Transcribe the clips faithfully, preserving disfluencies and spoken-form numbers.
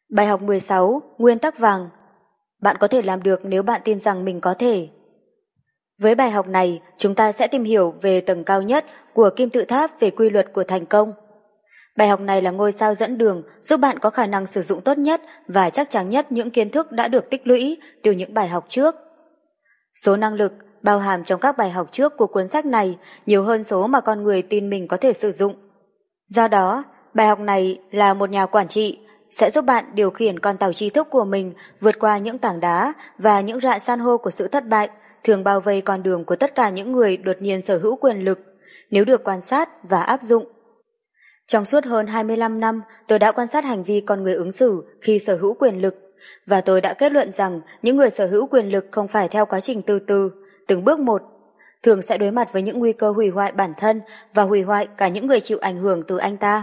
Bài học mười sáu, Nguyên tắc vàng. Bạn có thể làm được nếu bạn tin rằng mình có thể. Với bài học này, chúng ta sẽ tìm hiểu về tầng cao nhất của kim tự tháp về quy luật của thành công. Bài học này là ngôi sao dẫn đường giúp bạn có khả năng sử dụng tốt nhất và chắc chắn nhất những kiến thức đã được tích lũy từ những bài học trước. Số năng lực bao hàm trong các bài học trước của cuốn sách này nhiều hơn số mà con người tin mình có thể sử dụng. Do đó, bài học này là một nhà quản trị sẽ giúp bạn điều khiển con tàu tri thức của mình vượt qua những tảng đá và những rạn san hô của sự thất bại thường bao vây con đường của tất cả những người đột nhiên sở hữu quyền lực nếu được quan sát và áp dụng. Trong suốt hơn hai mươi lăm năm, tôi đã quan sát hành vi con người ứng xử khi sở hữu quyền lực, và tôi đã kết luận rằng những người sở hữu quyền lực không phải theo quá trình từ từ, từng bước một, thường sẽ đối mặt với những nguy cơ hủy hoại bản thân và hủy hoại cả những người chịu ảnh hưởng từ anh ta.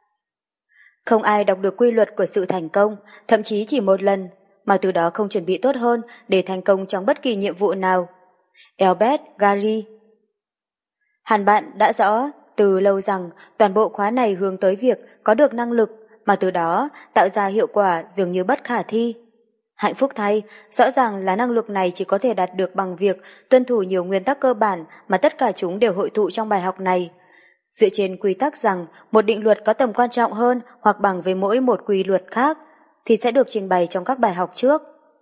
Không ai đọc được quy luật của sự thành công, thậm chí chỉ một lần, mà từ đó không chuẩn bị tốt hơn để thành công trong bất kỳ nhiệm vụ nào. Albert Gary. Hẳn bạn đã rõ từ lâu rằng toàn bộ khóa này hướng tới việc có được năng lực mà từ đó tạo ra hiệu quả dường như bất khả thi. Hạnh phúc thay, rõ ràng là năng lực này chỉ có thể đạt được bằng việc tuân thủ nhiều nguyên tắc cơ bản mà tất cả chúng đều hội tụ trong bài học này. Dựa trên quy tắc rằng một định luật có tầm quan trọng hơn hoặc bằng với mỗi một quy luật khác thì sẽ được trình bày trong các bài học trước.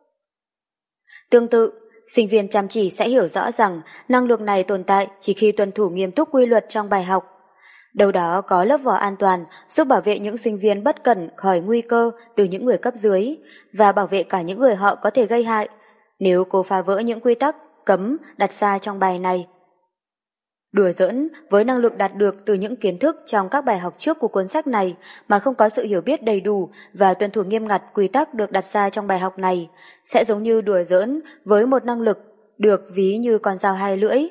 Tương tự, sinh viên chăm chỉ sẽ hiểu rõ rằng năng lực này tồn tại chỉ khi tuân thủ nghiêm túc quy luật trong bài học. Đâu đó có lớp vỏ an toàn giúp bảo vệ những sinh viên bất cẩn khỏi nguy cơ từ những người cấp dưới và bảo vệ cả những người họ có thể gây hại nếu cô phá vỡ những quy tắc cấm đặt ra trong bài này. Đùa giỡn với năng lực đạt được từ những kiến thức trong các bài học trước của cuốn sách này mà không có sự hiểu biết đầy đủ và tuân thủ nghiêm ngặt quy tắc được đặt ra trong bài học này sẽ giống như đùa giỡn với một năng lực được ví như con dao hai lưỡi.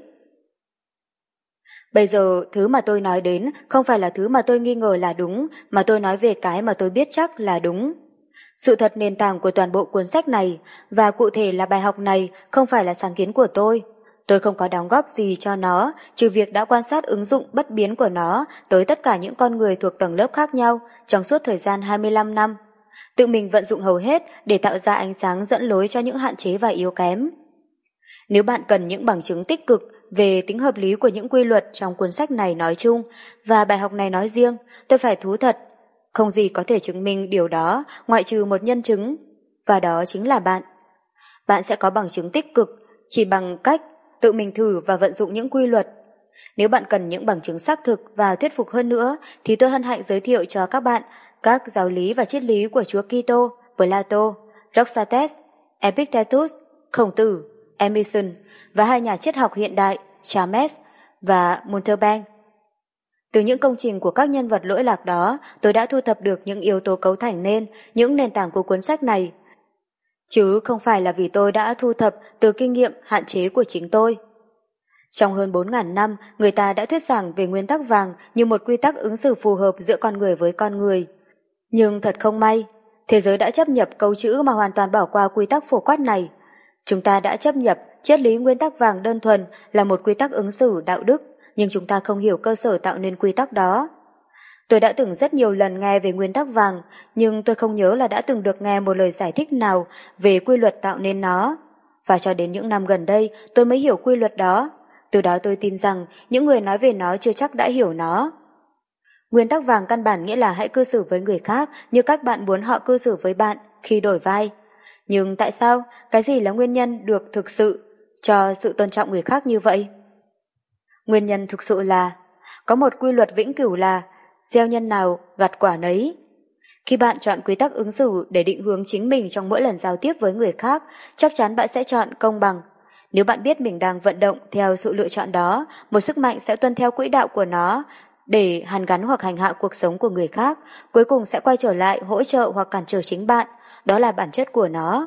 Bây giờ, thứ mà tôi nói đến không phải là thứ mà tôi nghi ngờ là đúng, mà tôi nói về cái mà tôi biết chắc là đúng. Sự thật nền tảng của toàn bộ cuốn sách này, và cụ thể là bài học này, không phải là sáng kiến của tôi. Tôi không có đóng góp gì cho nó, trừ việc đã quan sát ứng dụng bất biến của nó tới tất cả những con người thuộc tầng lớp khác nhau trong suốt thời gian hai mươi lăm năm. Tự mình vận dụng hầu hết để tạo ra ánh sáng dẫn lối cho những hạn chế và yếu kém. Nếu bạn cần những bằng chứng tích cực về tính hợp lý của những quy luật trong cuốn sách này nói chung và bài học này nói riêng, tôi phải thú thật, không gì có thể chứng minh điều đó ngoại trừ một nhân chứng, và đó chính là bạn. Bạn sẽ có bằng chứng tích cực chỉ bằng cách tự mình thử và vận dụng những quy luật. Nếu bạn cần những bằng chứng xác thực và thuyết phục hơn nữa, thì tôi hân hạnh giới thiệu cho các bạn các giáo lý và triết lý của Chúa Kitô, Plato, Socrates, Epictetus, Khổng Tử, Emerson và hai nhà triết học hiện đại James và Montaigne. Từ những công trình của các nhân vật lỗi lạc đó, tôi đã thu thập được những yếu tố cấu thành nên những nền tảng của cuốn sách này, chứ không phải là vì tôi đã thu thập từ kinh nghiệm hạn chế của chính tôi. Trong hơn bốn nghìn năm, người ta đã thuyết giảng về nguyên tắc vàng như một quy tắc ứng xử phù hợp giữa con người với con người. Nhưng thật không may, thế giới đã chấp nhập câu chữ mà hoàn toàn bỏ qua quy tắc phổ quát này. Chúng ta đã chấp nhập triết lý nguyên tắc vàng đơn thuần là một quy tắc ứng xử đạo đức, nhưng chúng ta không hiểu cơ sở tạo nên quy tắc đó. Tôi đã từng rất nhiều lần nghe về nguyên tắc vàng, nhưng tôi không nhớ là đã từng được nghe một lời giải thích nào về quy luật tạo nên nó. Và cho đến những năm gần đây, tôi mới hiểu quy luật đó. Từ đó tôi tin rằng những người nói về nó chưa chắc đã hiểu nó. Nguyên tắc vàng căn bản nghĩa là hãy cư xử với người khác như cách bạn muốn họ cư xử với bạn khi đổi vai. Nhưng tại sao? Cái gì là nguyên nhân được thực sự cho sự tôn trọng người khác như vậy? Nguyên nhân thực sự là có một quy luật vĩnh cửu là gieo nhân nào gặt quả nấy. Khi bạn chọn quy tắc ứng xử để định hướng chính mình trong mỗi lần giao tiếp với người khác, chắc chắn bạn sẽ chọn công bằng. Nếu bạn biết mình đang vận động theo sự lựa chọn đó, một sức mạnh sẽ tuân theo quỹ đạo của nó để hàn gắn hoặc hành hạ cuộc sống của người khác, cuối cùng sẽ quay trở lại hỗ trợ hoặc cản trở chính bạn. Đó là bản chất của nó.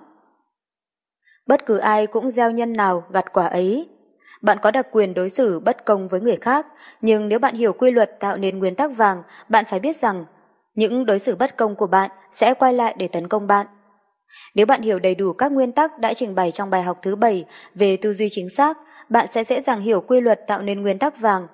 Bất cứ ai cũng gieo nhân nào gặt quả ấy. Bạn có đặc quyền đối xử bất công với người khác, nhưng nếu bạn hiểu quy luật tạo nên nguyên tắc vàng, bạn phải biết rằng những đối xử bất công của bạn sẽ quay lại để tấn công bạn. Nếu bạn hiểu đầy đủ các nguyên tắc đã trình bày trong bài học thứ bảy về tư duy chính xác, bạn sẽ dễ dàng hiểu quy luật tạo nên nguyên tắc vàng.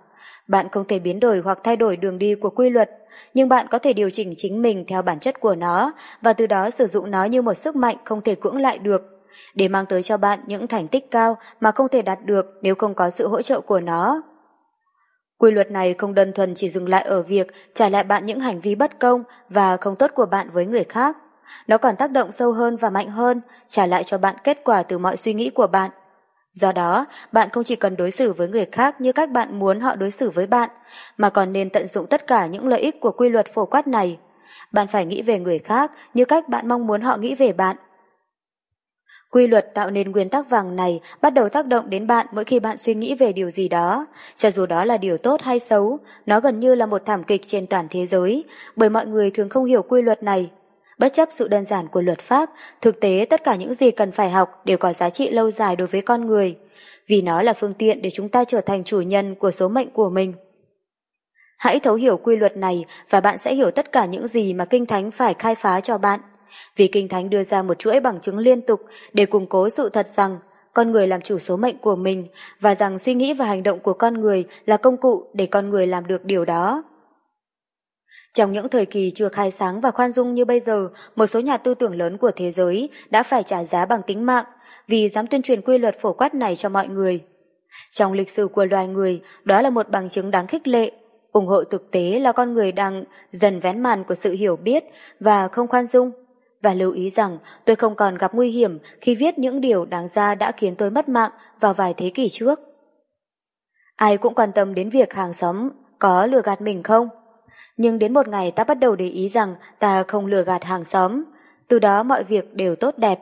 Bạn không thể biến đổi hoặc thay đổi đường đi của quy luật, nhưng bạn có thể điều chỉnh chính mình theo bản chất của nó và từ đó sử dụng nó như một sức mạnh không thể cưỡng lại được, để mang tới cho bạn những thành tích cao mà không thể đạt được nếu không có sự hỗ trợ của nó. Quy luật này không đơn thuần chỉ dừng lại ở việc trả lại bạn những hành vi bất công và không tốt của bạn với người khác. Nó còn tác động sâu hơn và mạnh hơn, trả lại cho bạn kết quả từ mọi suy nghĩ của bạn. Do đó, bạn không chỉ cần đối xử với người khác như cách bạn muốn họ đối xử với bạn, mà còn nên tận dụng tất cả những lợi ích của quy luật phổ quát này. Bạn phải nghĩ về người khác như cách bạn mong muốn họ nghĩ về bạn. Quy luật tạo nên nguyên tắc vàng này bắt đầu tác động đến bạn mỗi khi bạn suy nghĩ về điều gì đó. Cho dù đó là điều tốt hay xấu, nó gần như là một thảm kịch trên toàn thế giới, bởi mọi người thường không hiểu quy luật này. Bất chấp sự đơn giản của luật pháp, thực tế tất cả những gì cần phải học đều có giá trị lâu dài đối với con người, vì nó là phương tiện để chúng ta trở thành chủ nhân của số mệnh của mình. Hãy thấu hiểu quy luật này và bạn sẽ hiểu tất cả những gì mà Kinh Thánh phải khai phá cho bạn. Vì Kinh Thánh đưa ra một chuỗi bằng chứng liên tục để củng cố sự thật rằng con người làm chủ số mệnh của mình và rằng suy nghĩ và hành động của con người là công cụ để con người làm được điều đó. Trong những thời kỳ chưa khai sáng và khoan dung như bây giờ, một số nhà tư tưởng lớn của thế giới đã phải trả giá bằng tính mạng vì dám tuyên truyền quy luật phổ quát này cho mọi người. Trong lịch sử của loài người, đó là một bằng chứng đáng khích lệ, ủng hộ thực tế là con người đang dần vén màn của sự hiểu biết và không khoan dung. Và lưu ý rằng tôi không còn gặp nguy hiểm khi viết những điều đáng ra đã khiến tôi mất mạng vào vài thế kỷ trước. Ai cũng quan tâm đến việc hàng xóm có lừa gạt mình không? Nhưng đến một ngày ta bắt đầu để ý rằng ta không lừa gạt hàng xóm, từ đó mọi việc đều tốt đẹp.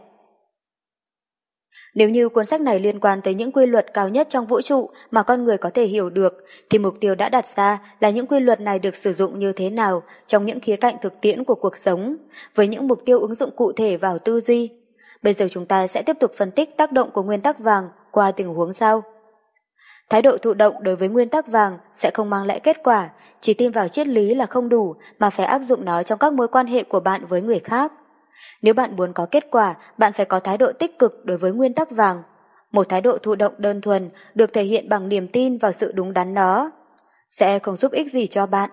Nếu như cuốn sách này liên quan tới những quy luật cao nhất trong vũ trụ mà con người có thể hiểu được, thì mục tiêu đã đặt ra là những quy luật này được sử dụng như thế nào trong những khía cạnh thực tiễn của cuộc sống, với những mục tiêu ứng dụng cụ thể vào tư duy. Bây giờ chúng ta sẽ tiếp tục phân tích tác động của nguyên tắc vàng qua tình huống sau. Thái độ thụ động đối với nguyên tắc vàng sẽ không mang lại kết quả, chỉ tin vào triết lý là không đủ mà phải áp dụng nó trong các mối quan hệ của bạn với người khác. Nếu bạn muốn có kết quả, bạn phải có thái độ tích cực đối với nguyên tắc vàng. Một thái độ thụ động đơn thuần được thể hiện bằng niềm tin vào sự đúng đắn đó sẽ không giúp ích gì cho bạn.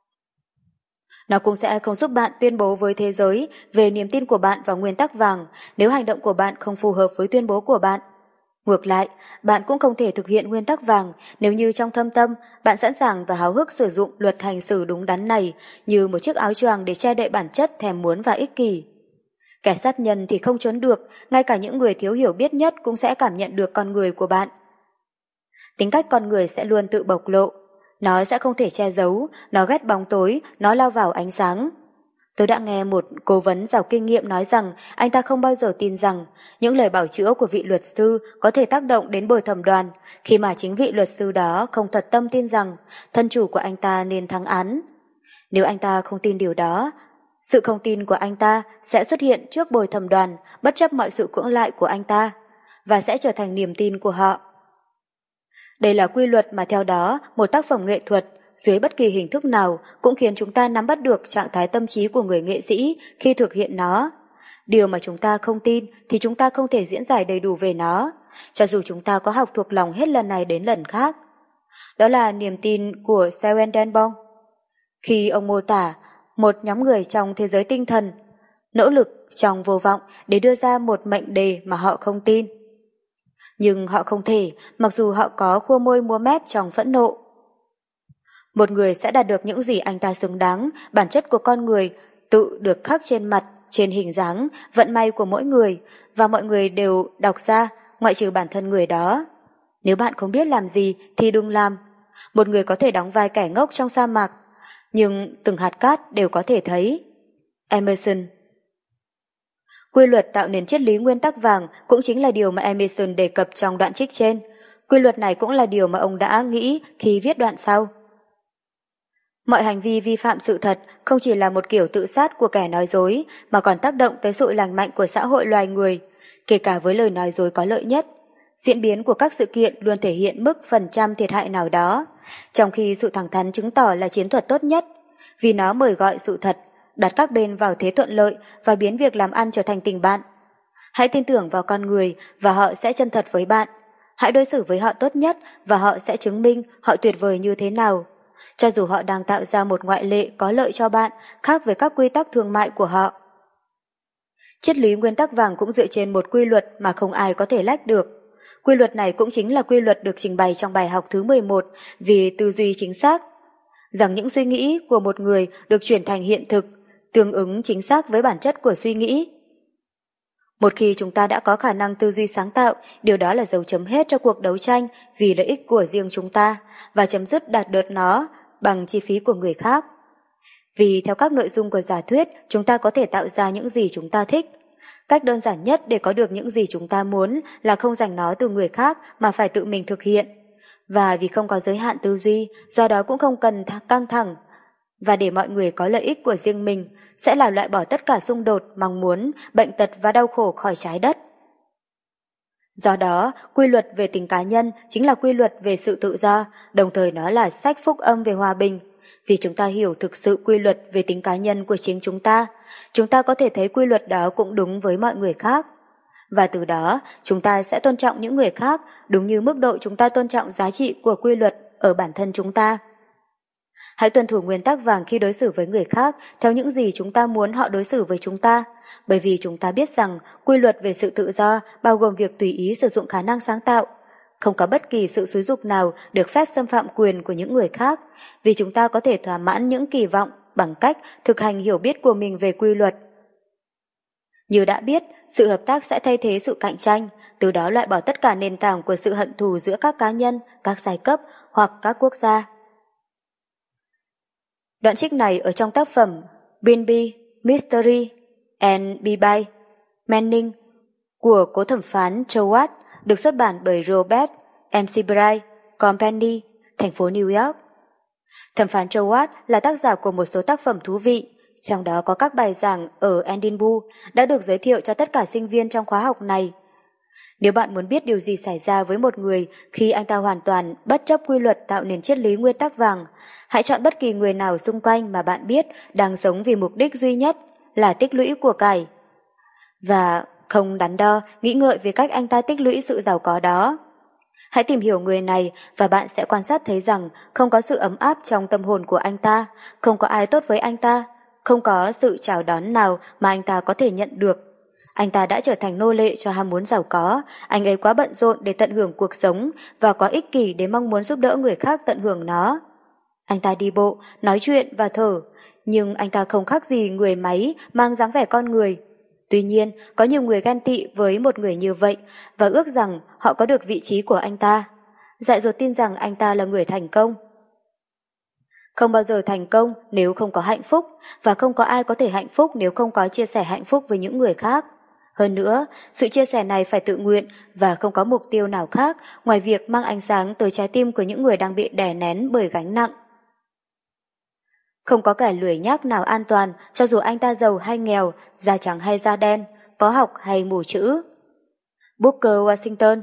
Nó cũng sẽ không giúp bạn tuyên bố với thế giới về niềm tin của bạn vào nguyên tắc vàng nếu hành động của bạn không phù hợp với tuyên bố của bạn. Ngược lại, bạn cũng không thể thực hiện nguyên tắc vàng nếu như trong thâm tâm bạn sẵn sàng và háo hức sử dụng luật hành xử đúng đắn này như một chiếc áo choàng để che đậy bản chất thèm muốn và ích kỷ. Kẻ sát nhân thì không trốn được, ngay cả những người thiếu hiểu biết nhất cũng sẽ cảm nhận được con người của bạn. Tính cách con người sẽ luôn tự bộc lộ, nó sẽ không thể che giấu, nó ghét bóng tối, nó lao vào ánh sáng. Tôi đã nghe một cố vấn giàu kinh nghiệm nói rằng anh ta không bao giờ tin rằng những lời bảo chữa của vị luật sư có thể tác động đến bồi thẩm đoàn, khi mà chính vị luật sư đó không thật tâm tin rằng thân chủ của anh ta nên thắng án. Nếu anh ta không tin điều đó, sự không tin của anh ta sẽ xuất hiện trước bồi thẩm đoàn bất chấp mọi sự cưỡng lại của anh ta, và sẽ trở thành niềm tin của họ. Đây là quy luật mà theo đó một tác phẩm nghệ thuật dưới bất kỳ hình thức nào cũng khiến chúng ta nắm bắt được trạng thái tâm trí của người nghệ sĩ khi thực hiện nó. Điều mà chúng ta không tin thì chúng ta không thể diễn giải đầy đủ về nó, cho dù chúng ta có học thuộc lòng hết lần này đến lần khác. Đó là niềm tin của Seuendenbong. Khi ông mô tả một nhóm người trong thế giới tinh thần nỗ lực trong vô vọng để đưa ra một mệnh đề mà họ không tin. Nhưng họ không thể, mặc dù họ có khua môi múa mép trong phẫn nộ. Một người sẽ đạt được những gì anh ta xứng đáng, bản chất của con người tự được khắc trên mặt, trên hình dáng, vận may của mỗi người, và mọi người đều đọc ra, ngoại trừ bản thân người đó. Nếu bạn không biết làm gì thì đừng làm. Một người có thể đóng vai kẻ ngốc trong sa mạc, nhưng từng hạt cát đều có thể thấy. Emerson. Quy luật tạo nên triết lý nguyên tắc vàng cũng chính là điều mà Emerson đề cập trong đoạn trích trên. Quy luật này cũng là điều mà ông đã nghĩ khi viết đoạn sau. Mọi hành vi vi phạm sự thật không chỉ là một kiểu tự sát của kẻ nói dối, mà còn tác động tới sự lành mạnh của xã hội loài người, kể cả với lời nói dối có lợi nhất. Diễn biến của các sự kiện luôn thể hiện mức phần trăm thiệt hại nào đó, trong khi sự thẳng thắn chứng tỏ là chiến thuật tốt nhất, vì nó mời gọi sự thật, đặt các bên vào thế thuận lợi và biến việc làm ăn trở thành tình bạn. Hãy tin tưởng vào con người và họ sẽ chân thật với bạn. Hãy đối xử với họ tốt nhất và họ sẽ chứng minh họ tuyệt vời như thế nào. Cho dù họ đang tạo ra một ngoại lệ có lợi cho bạn, khác với các quy tắc thương mại của họ. Triết lý nguyên tắc vàng cũng dựa trên một quy luật mà không ai có thể lách được. Quy luật này cũng chính là quy luật được trình bày trong bài học thứ mười một vì tư duy chính xác, rằng những suy nghĩ của một người được chuyển thành hiện thực, tương ứng chính xác với bản chất của suy nghĩ. Một khi chúng ta đã có khả năng tư duy sáng tạo, điều đó là dấu chấm hết cho cuộc đấu tranh vì lợi ích của riêng chúng ta và chấm dứt đạt được nó bằng chi phí của người khác. Vì theo các nội dung của giả thuyết, chúng ta có thể tạo ra những gì chúng ta thích. Cách đơn giản nhất để có được những gì chúng ta muốn là không giành nó từ người khác mà phải tự mình thực hiện. Và vì không có giới hạn tư duy, do đó cũng không cần căng thẳng. Và để mọi người có lợi ích của riêng mình, sẽ là loại bỏ tất cả xung đột, mong muốn, bệnh tật và đau khổ khỏi trái đất. Do đó, quy luật về tính cá nhân chính là quy luật về sự tự do, đồng thời nó là sách phúc âm về hòa bình. Vì chúng ta hiểu thực sự quy luật về tính cá nhân của chính chúng ta, chúng ta có thể thấy quy luật đó cũng đúng với mọi người khác. Và từ đó, chúng ta sẽ tôn trọng những người khác đúng như mức độ chúng ta tôn trọng giá trị của quy luật ở bản thân chúng ta. Hãy tuân thủ nguyên tắc vàng khi đối xử với người khác theo những gì chúng ta muốn họ đối xử với chúng ta, bởi vì chúng ta biết rằng quy luật về sự tự do bao gồm việc tùy ý sử dụng khả năng sáng tạo. Không có bất kỳ sự xúi giục nào được phép xâm phạm quyền của những người khác, vì chúng ta có thể thỏa mãn những kỳ vọng bằng cách thực hành hiểu biết của mình về quy luật. Như đã biết, sự hợp tác sẽ thay thế sự cạnh tranh, từ đó loại bỏ tất cả nền tảng của sự hận thù giữa các cá nhân, các giai cấp hoặc các quốc gia. Đoạn trích này ở trong tác phẩm Binby, Mystery and Bibi Manning của cố thẩm phán Chowat được xuất bản bởi Robert em xê Bright Company, thành phố New York. Thẩm phán Chowat là tác giả của một số tác phẩm thú vị, trong đó có các bài giảng ở Edinburgh đã được giới thiệu cho tất cả sinh viên trong khóa học này. Nếu bạn muốn biết điều gì xảy ra với một người khi anh ta hoàn toàn bất chấp quy luật tạo nền triết lý nguyên tắc vàng, hãy chọn bất kỳ người nào xung quanh mà bạn biết đang sống vì mục đích duy nhất là tích lũy của cải. Và không đắn đo, nghĩ ngợi về cách anh ta tích lũy sự giàu có đó. Hãy tìm hiểu người này và bạn sẽ quan sát thấy rằng không có sự ấm áp trong tâm hồn của anh ta, không có ai tốt với anh ta, không có sự chào đón nào mà anh ta có thể nhận được. Anh ta đã trở thành nô lệ cho ham muốn giàu có, anh ấy quá bận rộn để tận hưởng cuộc sống và quá ích kỷ để mong muốn giúp đỡ người khác tận hưởng nó. Anh ta đi bộ, nói chuyện và thở, nhưng anh ta không khác gì người máy mang dáng vẻ con người. Tuy nhiên, có nhiều người ghen tị với một người như vậy và ước rằng họ có được vị trí của anh ta. Dại dột tin rằng anh ta là người thành công. Không bao giờ thành công nếu không có hạnh phúc, và không có ai có thể hạnh phúc nếu không có chia sẻ hạnh phúc với những người khác. Hơn nữa, sự chia sẻ này phải tự nguyện và không có mục tiêu nào khác ngoài việc mang ánh sáng tới trái tim của những người đang bị đè nén bởi gánh nặng. Không có kẻ lười nhác nào an toàn, cho dù anh ta giàu hay nghèo, da trắng hay da đen, có học hay mù chữ. Booker Washington.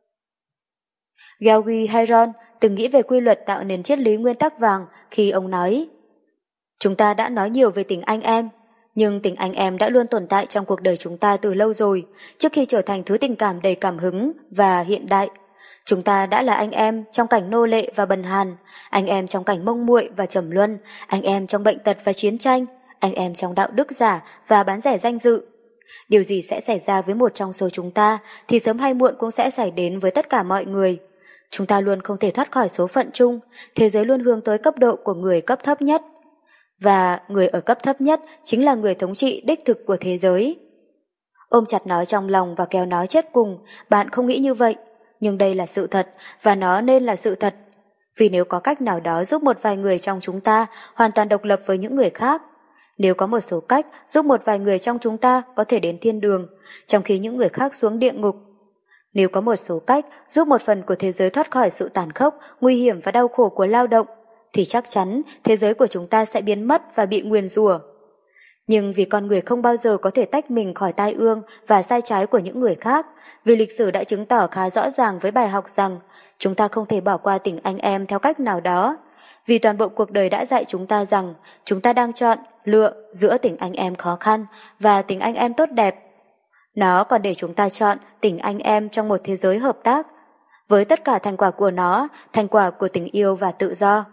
Gauguin Heron từng nghĩ về quy luật tạo nền triết lý nguyên tắc vàng khi ông nói: chúng ta đã nói nhiều về tình anh em, nhưng tình anh em đã luôn tồn tại trong cuộc đời chúng ta từ lâu rồi, trước khi trở thành thứ tình cảm đầy cảm hứng và hiện đại. Chúng ta đã là anh em trong cảnh nô lệ và bần hàn, anh em trong cảnh mông muội và trầm luân, anh em trong bệnh tật và chiến tranh, anh em trong đạo đức giả và bán rẻ danh dự. Điều gì sẽ xảy ra với một trong số chúng ta thì sớm hay muộn cũng sẽ xảy đến với tất cả mọi người. Chúng ta luôn không thể thoát khỏi số phận chung, thế giới luôn hướng tới cấp độ của người cấp thấp nhất. Và người ở cấp thấp nhất chính là người thống trị đích thực của thế giới. Ôm chặt nó trong lòng và kéo nó chết cùng, bạn không nghĩ như vậy, nhưng đây là sự thật và nó nên là sự thật. Vì nếu có cách nào đó giúp một vài người trong chúng ta hoàn toàn độc lập với những người khác, nếu có một số cách giúp một vài người trong chúng ta có thể đến thiên đường, trong khi những người khác xuống địa ngục, nếu có một số cách giúp một phần của thế giới thoát khỏi sự tàn khốc, nguy hiểm và đau khổ của lao động, thì chắc chắn thế giới của chúng ta sẽ biến mất và bị nguyền rủa. Nhưng vì con người không bao giờ có thể tách mình khỏi tai ương và sai trái của những người khác, vì lịch sử đã chứng tỏ khá rõ ràng với bài học rằng chúng ta không thể bỏ qua tình anh em theo cách nào đó, vì toàn bộ cuộc đời đã dạy chúng ta rằng chúng ta đang chọn, lựa giữa tình anh em khó khăn và tình anh em tốt đẹp. Nó còn để chúng ta chọn tình anh em trong một thế giới hợp tác. với tất cả thành quả của nó, thành quả của tình yêu và tự do.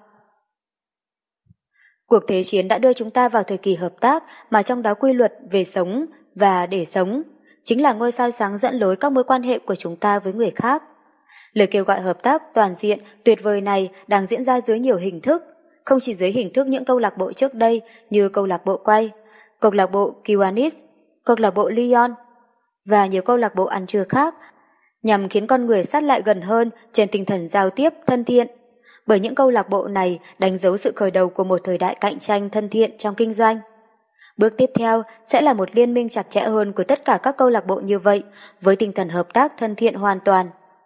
Cuộc thế chiến đã đưa chúng ta vào thời kỳ hợp tác mà trong đó quy luật về sống và để sống chính là ngôi sao sáng dẫn lối các mối quan hệ của chúng ta với người khác. Lời kêu gọi hợp tác toàn diện, tuyệt vời này đang diễn ra dưới nhiều hình thức, không chỉ dưới hình thức những câu lạc bộ trước đây như câu lạc bộ quay, câu lạc bộ Kiwanis, câu lạc bộ Lyon và nhiều câu lạc bộ ăn trưa khác, nhằm khiến con người sát lại gần hơn trên tinh thần giao tiếp thân thiện. Bởi những câu lạc bộ này đánh dấu sự khởi đầu của một thời đại cạnh tranh thân thiện trong kinh doanh. Bước tiếp theo sẽ là một liên minh chặt chẽ hơn của tất cả các câu lạc bộ như vậy, với tinh thần hợp tác thân thiện hoàn toàn.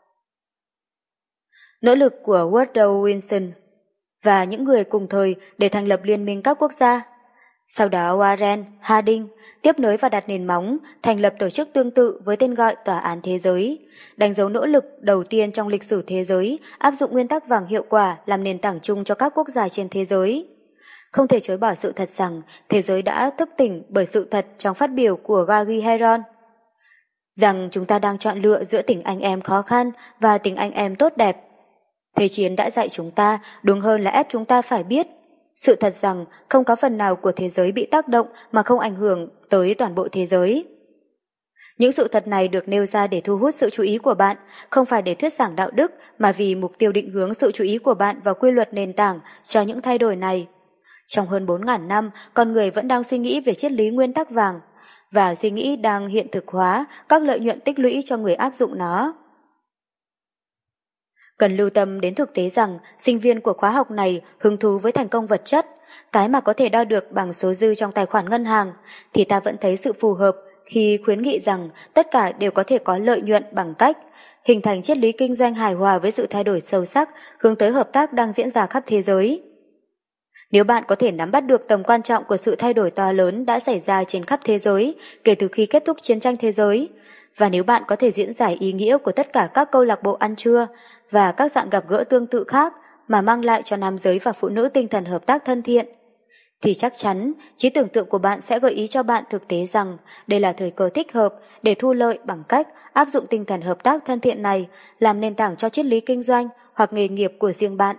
Nỗ lực của Woodrow Wilson và những người cùng thời để thành lập liên minh các quốc gia. Sau đó Warren Harding tiếp nối và đặt nền móng thành lập tổ chức tương tự với tên gọi Tòa án Thế giới, đánh dấu nỗ lực đầu tiên trong lịch sử thế giới áp dụng nguyên tắc vàng hiệu quả làm nền tảng chung cho các quốc gia trên thế giới. Không thể chối bỏ sự thật rằng thế giới đã thức tỉnh bởi sự thật trong phát biểu của Gary Heron, rằng chúng ta đang chọn lựa giữa tình anh em khó khăn và tình anh em tốt đẹp. Thế chiến đã dạy chúng ta, đúng hơn là ép chúng ta phải biết, sự thật rằng không có phần nào của thế giới bị tác động mà không ảnh hưởng tới toàn bộ thế giới. Những sự thật này được nêu ra để thu hút sự chú ý của bạn, không phải để thuyết giảng đạo đức mà vì mục tiêu định hướng sự chú ý của bạn vào quy luật nền tảng cho những thay đổi này. Trong hơn bốn nghìn năm, con người vẫn đang suy nghĩ về triết lý nguyên tắc vàng, và suy nghĩ đang hiện thực hóa các lợi nhuận tích lũy cho người áp dụng nó. Cần lưu tâm đến thực tế rằng sinh viên của khóa học này hứng thú với thành công vật chất, cái mà có thể đo được bằng số dư trong tài khoản ngân hàng, thì ta vẫn thấy sự phù hợp khi khuyến nghị rằng tất cả đều có thể có lợi nhuận bằng cách hình thành triết lý kinh doanh hài hòa với sự thay đổi sâu sắc hướng tới hợp tác đang diễn ra khắp thế giới. Nếu bạn có thể nắm bắt được tầm quan trọng của sự thay đổi to lớn đã xảy ra trên khắp thế giới kể từ khi kết thúc chiến tranh thế giới, và nếu bạn có thể diễn giải ý nghĩa của tất cả các câu lạc bộ ăn trưa và các dạng gặp gỡ tương tự khác mà mang lại cho nam giới và phụ nữ tinh thần hợp tác thân thiện, thì chắc chắn trí tưởng tượng của bạn sẽ gợi ý cho bạn thực tế rằng đây là thời cơ thích hợp để thu lợi bằng cách áp dụng tinh thần hợp tác thân thiện này làm nền tảng cho triết lý kinh doanh hoặc nghề nghiệp của riêng bạn.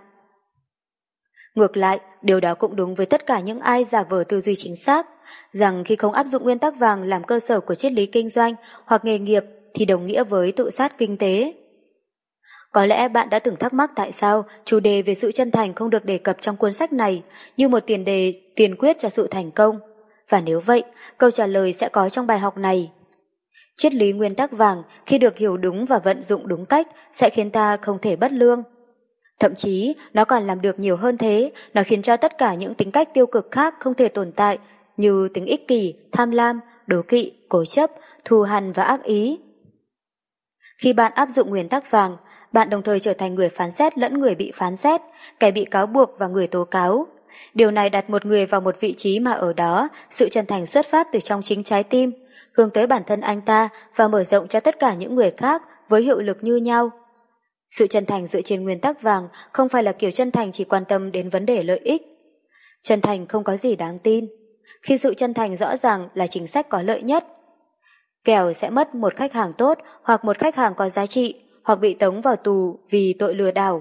Ngược lại, điều đó cũng đúng với tất cả những ai giả vờ tư duy chính xác, rằng khi không áp dụng nguyên tắc vàng làm cơ sở của triết lý kinh doanh hoặc nghề nghiệp thì đồng nghĩa với tự sát kinh tế. Có lẽ bạn đã từng thắc mắc tại sao chủ đề về sự chân thành không được đề cập trong cuốn sách này như một tiền đề tiền quyết cho sự thành công, và nếu vậy, câu trả lời sẽ có trong bài học này. Triết lý nguyên tắc vàng khi được hiểu đúng và vận dụng đúng cách sẽ khiến ta không thể bất lương. Thậm chí, nó còn làm được nhiều hơn thế, nó khiến cho tất cả những tính cách tiêu cực khác không thể tồn tại, như tính ích kỷ, tham lam, đố kỵ, cố chấp, thù hằn và ác ý. Khi bạn áp dụng nguyên tắc vàng, bạn đồng thời trở thành người phán xét lẫn người bị phán xét, kẻ bị cáo buộc và người tố cáo. Điều này đặt một người vào một vị trí mà ở đó, sự chân thành xuất phát từ trong chính trái tim, hướng tới bản thân anh ta và mở rộng cho tất cả những người khác với hiệu lực như nhau. Sự chân thành dựa trên nguyên tắc vàng không phải là kiểu chân thành chỉ quan tâm đến vấn đề lợi ích. Chân thành không có gì đáng tin, khi sự chân thành rõ ràng là chính sách có lợi nhất. Kẻo sẽ mất một khách hàng tốt hoặc một khách hàng có giá trị, hoặc bị tống vào tù vì tội lừa đảo.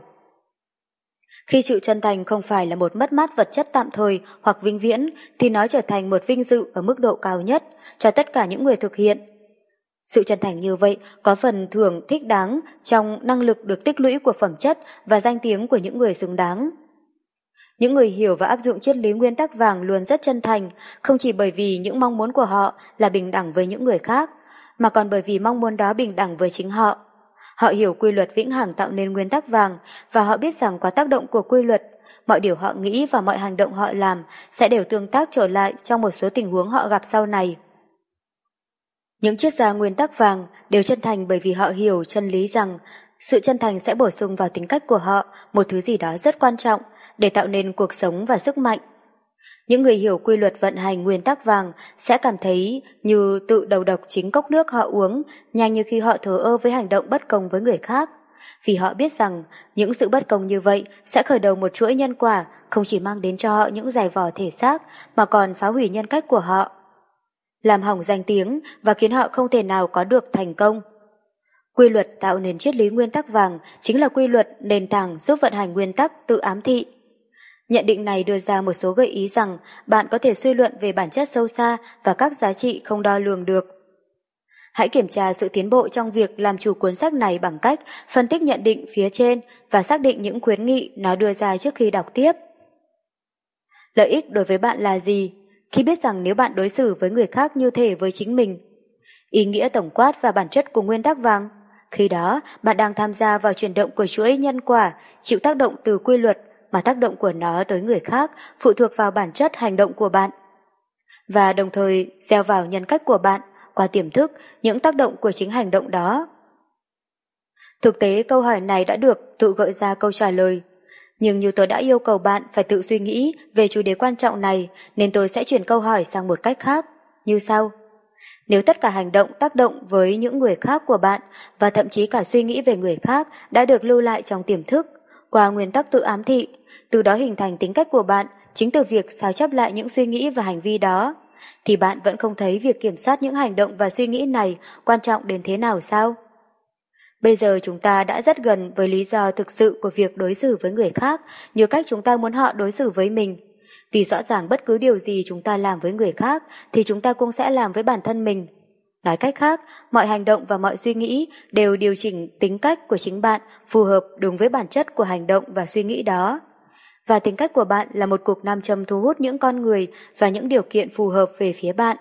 Khi sự chân thành không phải là một mất mát vật chất tạm thời hoặc vĩnh viễn, thì nó trở thành một vinh dự ở mức độ cao nhất cho tất cả những người thực hiện. Sự chân thành như vậy có phần thưởng thích đáng trong năng lực được tích lũy của phẩm chất và danh tiếng của những người xứng đáng. Những người hiểu và áp dụng triết lý nguyên tắc vàng luôn rất chân thành, không chỉ bởi vì những mong muốn của họ là bình đẳng với những người khác, mà còn bởi vì mong muốn đó bình đẳng với chính họ. Họ hiểu quy luật vĩnh hằng tạo nên nguyên tắc vàng, và họ biết rằng qua tác động của quy luật, mọi điều họ nghĩ và mọi hành động họ làm sẽ đều tương tác trở lại trong một số tình huống họ gặp sau này. Những triết gia nguyên tắc vàng đều chân thành bởi vì họ hiểu chân lý rằng sự chân thành sẽ bổ sung vào tính cách của họ một thứ gì đó rất quan trọng để tạo nên cuộc sống và sức mạnh. Những người hiểu quy luật vận hành nguyên tắc vàng sẽ cảm thấy như tự đầu độc chính cốc nước họ uống, nhanh như khi họ thờ ơ với hành động bất công với người khác. Vì họ biết rằng những sự bất công như vậy sẽ khởi đầu một chuỗi nhân quả không chỉ mang đến cho họ những giày vò thể xác mà còn phá hủy nhân cách của họ, làm hỏng danh tiếng và khiến họ không thể nào có được thành công. Quy luật tạo nên triết lý nguyên tắc vàng chính là quy luật nền tảng giúp vận hành nguyên tắc tự ám thị. Nhận định này đưa ra một số gợi ý rằng bạn có thể suy luận về bản chất sâu xa và các giá trị không đo lường được. Hãy kiểm tra sự tiến bộ trong việc làm chủ cuốn sách này bằng cách phân tích nhận định phía trên và xác định những khuyến nghị nó đưa ra trước khi đọc tiếp. Lợi ích đối với bạn là gì khi biết rằng nếu bạn đối xử với người khác như thể với chính mình? Ý nghĩa tổng quát và bản chất của nguyên tắc vàng. Khi đó, bạn đang tham gia vào chuyển động của chuỗi nhân quả, chịu tác động từ quy luật, mà tác động của nó tới người khác phụ thuộc vào bản chất hành động của bạn. Và đồng thời gieo vào nhân cách của bạn, qua tiềm thức, những tác động của chính hành động đó. Thực tế, câu hỏi này đã được tự gợi ra câu trả lời. Nhưng như tôi đã yêu cầu bạn phải tự suy nghĩ về chủ đề quan trọng này, nên tôi sẽ chuyển câu hỏi sang một cách khác, như sau. Nếu tất cả hành động tác động với những người khác của bạn và thậm chí cả suy nghĩ về người khác đã được lưu lại trong tiềm thức qua nguyên tắc tự ám thị, từ đó hình thành tính cách của bạn chính từ việc sao chép lại những suy nghĩ và hành vi đó, thì bạn vẫn không thấy việc kiểm soát những hành động và suy nghĩ này quan trọng đến thế nào sao? Bây giờ chúng ta đã rất gần với lý do thực sự của việc đối xử với người khác như cách chúng ta muốn họ đối xử với mình. Vì rõ ràng bất cứ điều gì chúng ta làm với người khác thì chúng ta cũng sẽ làm với bản thân mình. Nói cách khác, mọi hành động và mọi suy nghĩ đều điều chỉnh tính cách của chính bạn phù hợp đúng với bản chất của hành động và suy nghĩ đó. Và tính cách của bạn là một cục nam châm thu hút những con người và những điều kiện phù hợp về phía bạn.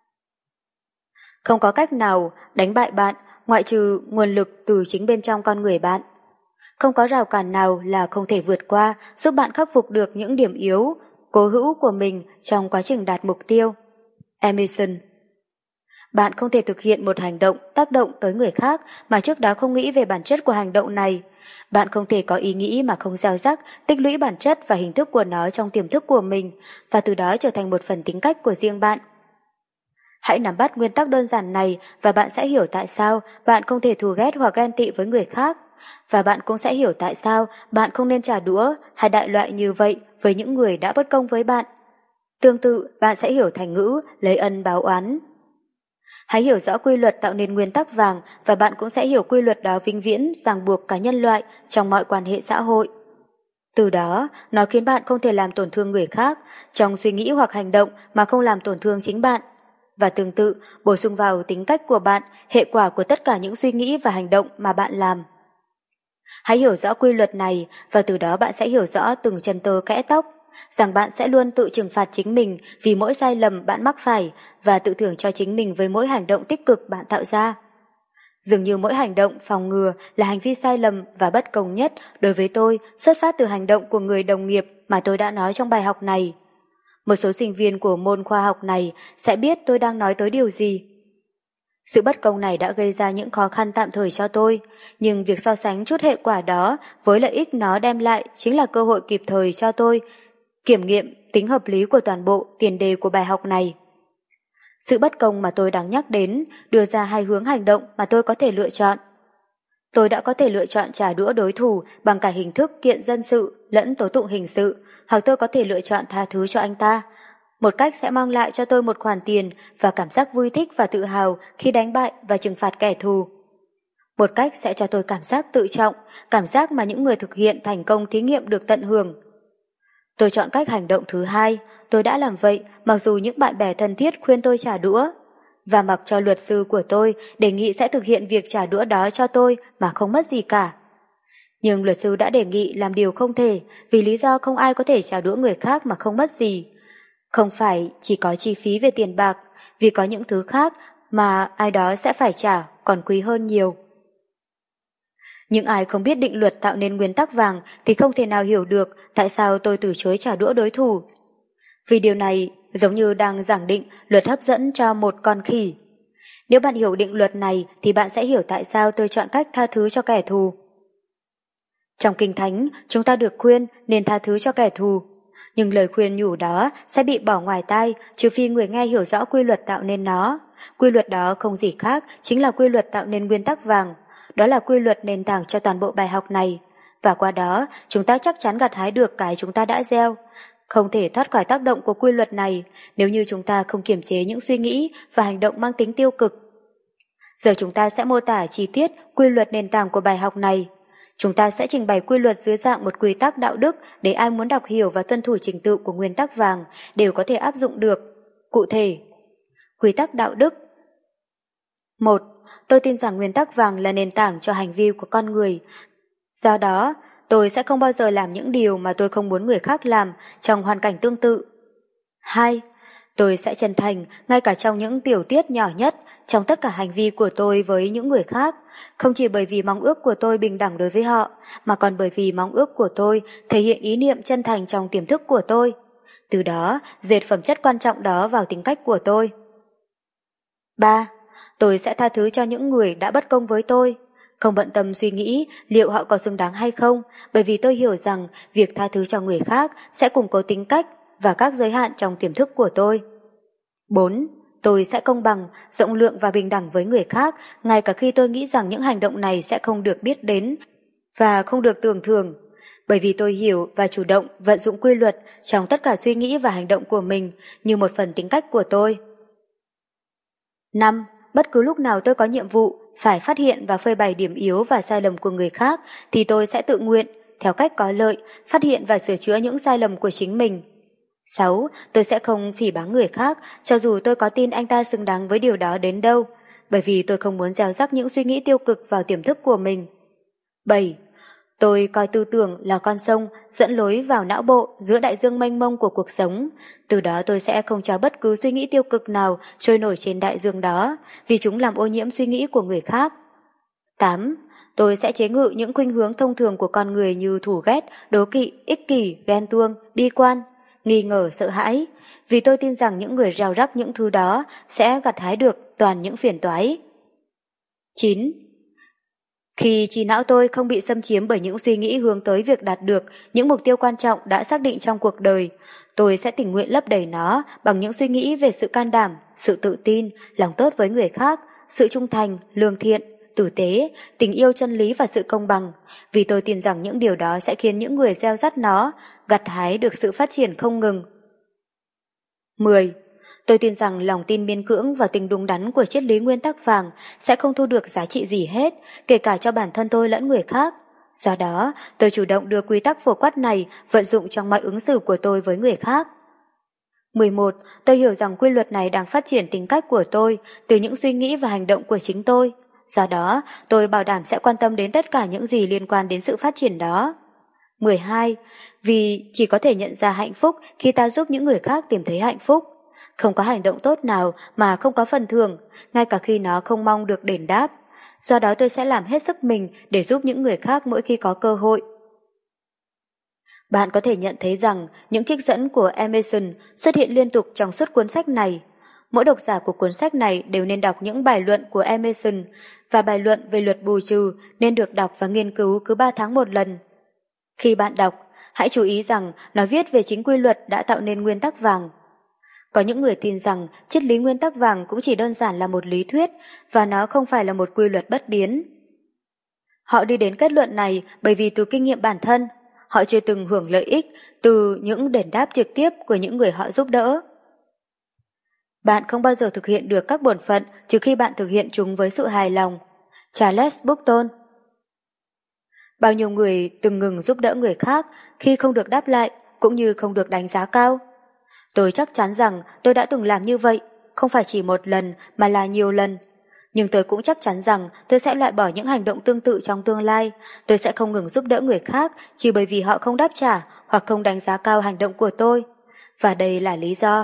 Không có cách nào đánh bại bạn ngoại trừ nguồn lực từ chính bên trong con người bạn. Không có rào cản nào là không thể vượt qua giúp bạn khắc phục được những điểm yếu, cố hữu của mình trong quá trình đạt mục tiêu. Emerson. Bạn không thể thực hiện một hành động tác động tới người khác mà trước đó không nghĩ về bản chất của hành động này. Bạn không thể có ý nghĩ mà không gieo rắc, tích lũy bản chất và hình thức của nó trong tiềm thức của mình và từ đó trở thành một phần tính cách của riêng bạn. Hãy nắm bắt nguyên tắc đơn giản này và bạn sẽ hiểu tại sao bạn không thể thù ghét hoặc ghen tị với người khác. Và bạn cũng sẽ hiểu tại sao bạn không nên trả đũa hay đại loại như vậy với những người đã bất công với bạn. Tương tự, bạn sẽ hiểu thành ngữ lấy ân báo oán. Hãy hiểu rõ quy luật tạo nên nguyên tắc vàng và bạn cũng sẽ hiểu quy luật đó vĩnh viễn ràng buộc cả nhân loại trong mọi quan hệ xã hội. Từ đó, nó khiến bạn không thể làm tổn thương người khác trong suy nghĩ hoặc hành động mà không làm tổn thương chính bạn. Và tương tự, bổ sung vào tính cách của bạn hệ quả của tất cả những suy nghĩ và hành động mà bạn làm. Hãy hiểu rõ quy luật này và từ đó bạn sẽ hiểu rõ từng chân tơ kẽ tóc, rằng bạn sẽ luôn tự trừng phạt chính mình vì mỗi sai lầm bạn mắc phải và tự thưởng cho chính mình với mỗi hành động tích cực bạn tạo ra. Dường như mỗi hành động phòng ngừa là hành vi sai lầm và bất công nhất đối với tôi xuất phát từ hành động của người đồng nghiệp mà tôi đã nói trong bài học này. Một số sinh viên của môn khoa học này sẽ biết tôi đang nói tới điều gì. Sự bất công này đã gây ra những khó khăn tạm thời cho tôi, nhưng việc so sánh chút hệ quả đó với lợi ích nó đem lại chính là cơ hội kịp thời cho tôi kiểm nghiệm tính hợp lý của toàn bộ tiền đề của bài học này. Sự bất công mà tôi đang nhắc đến đưa ra hai hướng hành động mà tôi có thể lựa chọn. Tôi đã có thể lựa chọn trả đũa đối thủ bằng cả hình thức kiện dân sự lẫn tố tụng hình sự, hoặc tôi có thể lựa chọn tha thứ cho anh ta. Một cách sẽ mang lại cho tôi một khoản tiền và cảm giác vui thích và tự hào khi đánh bại và trừng phạt kẻ thù. Một cách sẽ cho tôi cảm giác tự trọng, cảm giác mà những người thực hiện thành công thí nghiệm được tận hưởng. Tôi chọn cách hành động thứ hai, tôi đã làm vậy mặc dù những bạn bè thân thiết khuyên tôi trả đũa, và mặc cho luật sư của tôi đề nghị sẽ thực hiện việc trả đũa đó cho tôi mà không mất gì cả. Nhưng luật sư đã đề nghị làm điều không thể vì lý do không ai có thể trả đũa người khác mà không mất gì. Không phải chỉ có chi phí về tiền bạc, vì có những thứ khác mà ai đó sẽ phải trả còn quý hơn nhiều. Những ai không biết định luật tạo nên nguyên tắc vàng thì không thể nào hiểu được tại sao tôi từ chối trả đũa đối thủ. Vì điều này giống như đang giảng định luật hấp dẫn cho một con khỉ. Nếu bạn hiểu định luật này thì bạn sẽ hiểu tại sao tôi chọn cách tha thứ cho kẻ thù. Trong Kinh Thánh, chúng ta được khuyên nên tha thứ cho kẻ thù. Nhưng lời khuyên nhủ đó sẽ bị bỏ ngoài tai trừ phi người nghe hiểu rõ quy luật tạo nên nó. Quy luật đó không gì khác chính là quy luật tạo nên nguyên tắc vàng. Đó là quy luật nền tảng cho toàn bộ bài học này. Và qua đó, chúng ta chắc chắn gặt hái được cái chúng ta đã gieo. Không thể thoát khỏi tác động của quy luật này nếu như chúng ta không kiềm chế những suy nghĩ và hành động mang tính tiêu cực. Giờ chúng ta sẽ mô tả chi tiết quy luật nền tảng của bài học này. Chúng ta sẽ trình bày quy luật dưới dạng một quy tắc đạo đức để ai muốn đọc hiểu và tuân thủ trình tự của nguyên tắc vàng đều có thể áp dụng được. Cụ thể, quy tắc đạo đức. một. Tôi tin rằng nguyên tắc vàng là nền tảng cho hành vi của con người. Do đó, tôi sẽ không bao giờ làm những điều mà tôi không muốn người khác làm trong hoàn cảnh tương tự. hai. Tôi sẽ chân thành ngay cả trong những tiểu tiết nhỏ nhất trong tất cả hành vi của tôi với những người khác, không chỉ bởi vì mong ước của tôi bình đẳng đối với họ, mà còn bởi vì mong ước của tôi thể hiện ý niệm chân thành trong tiềm thức của tôi. Từ đó, dệt phẩm chất quan trọng đó vào tính cách của tôi. ba. Tôi sẽ tha thứ cho những người đã bất công với tôi, không bận tâm suy nghĩ liệu họ có xứng đáng hay không, bởi vì tôi hiểu rằng việc tha thứ cho người khác sẽ củng cố tính cách và các giới hạn trong tiềm thức của tôi. bốn. Tôi sẽ công bằng, rộng lượng và bình đẳng với người khác, ngay cả khi tôi nghĩ rằng những hành động này sẽ không được biết đến và không được tưởng thưởng, bởi vì tôi hiểu và chủ động vận dụng quy luật trong tất cả suy nghĩ và hành động của mình như một phần tính cách của tôi. năm. Bất cứ lúc nào tôi có nhiệm vụ phải phát hiện và phơi bày điểm yếu và sai lầm của người khác thì tôi sẽ tự nguyện, theo cách có lợi, phát hiện và sửa chữa những sai lầm của chính mình. sáu. Tôi sẽ không phỉ báng người khác cho dù tôi có tin anh ta xứng đáng với điều đó đến đâu, bởi vì tôi không muốn gieo rắc những suy nghĩ tiêu cực vào tiềm thức của mình. bảy. Tôi coi tư tưởng là con sông dẫn lối vào não bộ giữa đại dương mênh mông của cuộc sống. Từ đó tôi sẽ không cho bất cứ suy nghĩ tiêu cực nào trôi nổi trên đại dương đó, vì chúng làm ô nhiễm suy nghĩ của người khác. tám. Tôi sẽ chế ngự những khuynh hướng thông thường của con người như thù ghét, đố kỵ, ích kỷ, ghen tuông, bi quan, nghi ngờ, sợ hãi, vì tôi tin rằng những người gieo rắc những thứ đó sẽ gặt hái được toàn những phiền toái. chín. Khi trí não tôi không bị xâm chiếm bởi những suy nghĩ hướng tới việc đạt được những mục tiêu quan trọng đã xác định trong cuộc đời, tôi sẽ tình nguyện lấp đầy nó bằng những suy nghĩ về sự can đảm, sự tự tin, lòng tốt với người khác, sự trung thành, lương thiện, tử tế, tình yêu chân lý và sự công bằng, vì tôi tin rằng những điều đó sẽ khiến những người gieo rắc nó gặt hái được sự phát triển không ngừng. mười. Tôi tin rằng lòng tin miên cưỡng và tình đúng đắn của triết lý nguyên tắc vàng sẽ không thu được giá trị gì hết, kể cả cho bản thân tôi lẫn người khác. Do đó, tôi chủ động đưa quy tắc phổ quát này vận dụng trong mọi ứng xử của tôi với người khác. mười một. Tôi hiểu rằng quy luật này đang phát triển tính cách của tôi từ những suy nghĩ và hành động của chính tôi. Do đó, tôi bảo đảm sẽ quan tâm đến tất cả những gì liên quan đến sự phát triển đó. mười hai. Vì chỉ có thể nhận ra hạnh phúc khi ta giúp những người khác tìm thấy hạnh phúc. Không có hành động tốt nào mà không có phần thưởng, ngay cả khi nó không mong được đền đáp. Do đó tôi sẽ làm hết sức mình để giúp những người khác mỗi khi có cơ hội. Bạn có thể nhận thấy rằng những trích dẫn của Emerson xuất hiện liên tục trong suốt cuốn sách này. Mỗi độc giả của cuốn sách này đều nên đọc những bài luận của Emerson, và bài luận về luật bù trừ nên được đọc và nghiên cứu cứ ba tháng một lần. Khi bạn đọc, hãy chú ý rằng nó viết về chính quy luật đã tạo nên nguyên tắc vàng. Có những người tin rằng triết lý nguyên tắc vàng cũng chỉ đơn giản là một lý thuyết và nó không phải là một quy luật bất biến. Họ đi đến kết luận này bởi vì từ kinh nghiệm bản thân, họ chưa từng hưởng lợi ích từ những đền đáp trực tiếp của những người họ giúp đỡ. Bạn không bao giờ thực hiện được các bổn phận trừ khi bạn thực hiện chúng với sự hài lòng. Charles Bukton. Bao nhiêu người từng ngừng giúp đỡ người khác khi không được đáp lại cũng như không được đánh giá cao. Tôi chắc chắn rằng tôi đã từng làm như vậy, không phải chỉ một lần mà là nhiều lần. Nhưng tôi cũng chắc chắn rằng tôi sẽ loại bỏ những hành động tương tự trong tương lai. Tôi sẽ không ngừng giúp đỡ người khác chỉ bởi vì họ không đáp trả hoặc không đánh giá cao hành động của tôi. Và đây là lý do.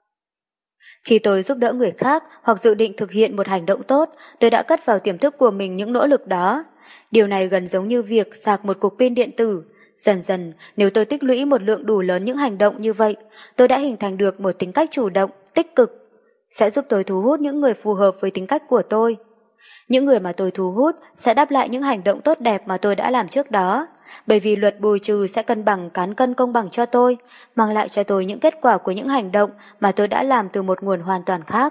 Khi tôi giúp đỡ người khác hoặc dự định thực hiện một hành động tốt, tôi đã cất vào tiềm thức của mình những nỗ lực đó. Điều này gần giống như việc sạc một cục pin điện tử. Dần dần, nếu tôi tích lũy một lượng đủ lớn những hành động như vậy, tôi đã hình thành được một tính cách chủ động, tích cực, sẽ giúp tôi thu hút những người phù hợp với tính cách của tôi. Những người mà tôi thu hút sẽ đáp lại những hành động tốt đẹp mà tôi đã làm trước đó, bởi vì luật bù trừ sẽ cân bằng cán cân công bằng cho tôi, mang lại cho tôi những kết quả của những hành động mà tôi đã làm từ một nguồn hoàn toàn khác.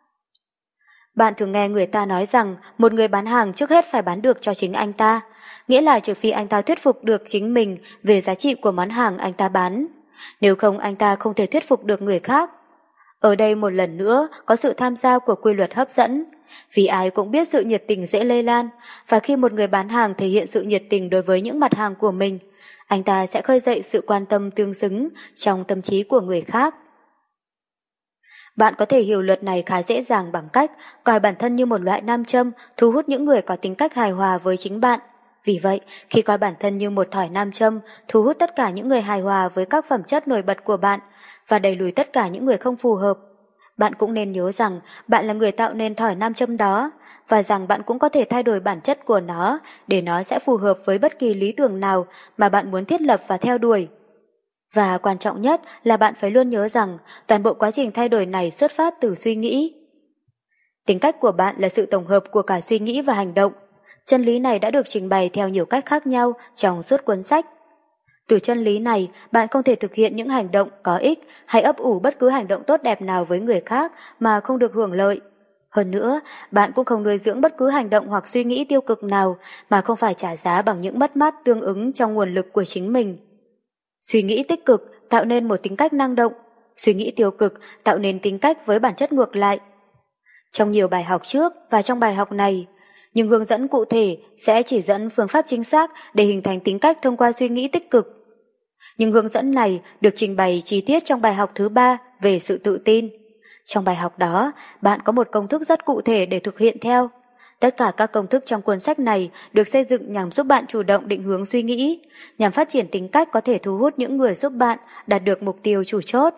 Bạn thường nghe người ta nói rằng một người bán hàng trước hết phải bán được cho chính anh ta, nghĩa là trừ phi anh ta thuyết phục được chính mình về giá trị của món hàng anh ta bán. Nếu không, anh ta không thể thuyết phục được người khác. Ở đây một lần nữa có sự tham gia của quy luật hấp dẫn. Vì ai cũng biết sự nhiệt tình dễ lây lan, và khi một người bán hàng thể hiện sự nhiệt tình đối với những mặt hàng của mình, anh ta sẽ khơi dậy sự quan tâm tương xứng trong tâm trí của người khác. Bạn có thể hiểu luật này khá dễ dàng bằng cách coi bản thân như một loại nam châm thu hút những người có tính cách hài hòa với chính bạn. Vì vậy, khi coi bản thân như một thỏi nam châm thu hút tất cả những người hài hòa với các phẩm chất nổi bật của bạn và đẩy lùi tất cả những người không phù hợp, bạn cũng nên nhớ rằng bạn là người tạo nên thỏi nam châm đó, và rằng bạn cũng có thể thay đổi bản chất của nó để nó sẽ phù hợp với bất kỳ lý tưởng nào mà bạn muốn thiết lập và theo đuổi. Và quan trọng nhất là bạn phải luôn nhớ rằng toàn bộ quá trình thay đổi này xuất phát từ suy nghĩ. Tính cách của bạn là sự tổng hợp của cả suy nghĩ và hành động. Chân lý này đã được trình bày theo nhiều cách khác nhau trong suốt cuốn sách. Từ chân lý này, bạn không thể thực hiện những hành động có ích hay ấp ủ bất cứ hành động tốt đẹp nào với người khác mà không được hưởng lợi. Hơn nữa, bạn cũng không nuôi dưỡng bất cứ hành động hoặc suy nghĩ tiêu cực nào mà không phải trả giá bằng những mất mát tương ứng trong nguồn lực của chính mình. Suy nghĩ tích cực tạo nên một tính cách năng động, suy nghĩ tiêu cực tạo nên tính cách với bản chất ngược lại. Trong nhiều bài học trước và trong bài học này, nhưng hướng dẫn cụ thể sẽ chỉ dẫn phương pháp chính xác để hình thành tính cách thông qua suy nghĩ tích cực. Nhưng hướng dẫn này được trình bày chi tiết trong bài học thứ ba về sự tự tin. Trong bài học đó, bạn có một công thức rất cụ thể để thực hiện theo. Tất cả các công thức trong cuốn sách này được xây dựng nhằm giúp bạn chủ động định hướng suy nghĩ, nhằm phát triển tính cách có thể thu hút những người giúp bạn đạt được mục tiêu chủ chốt.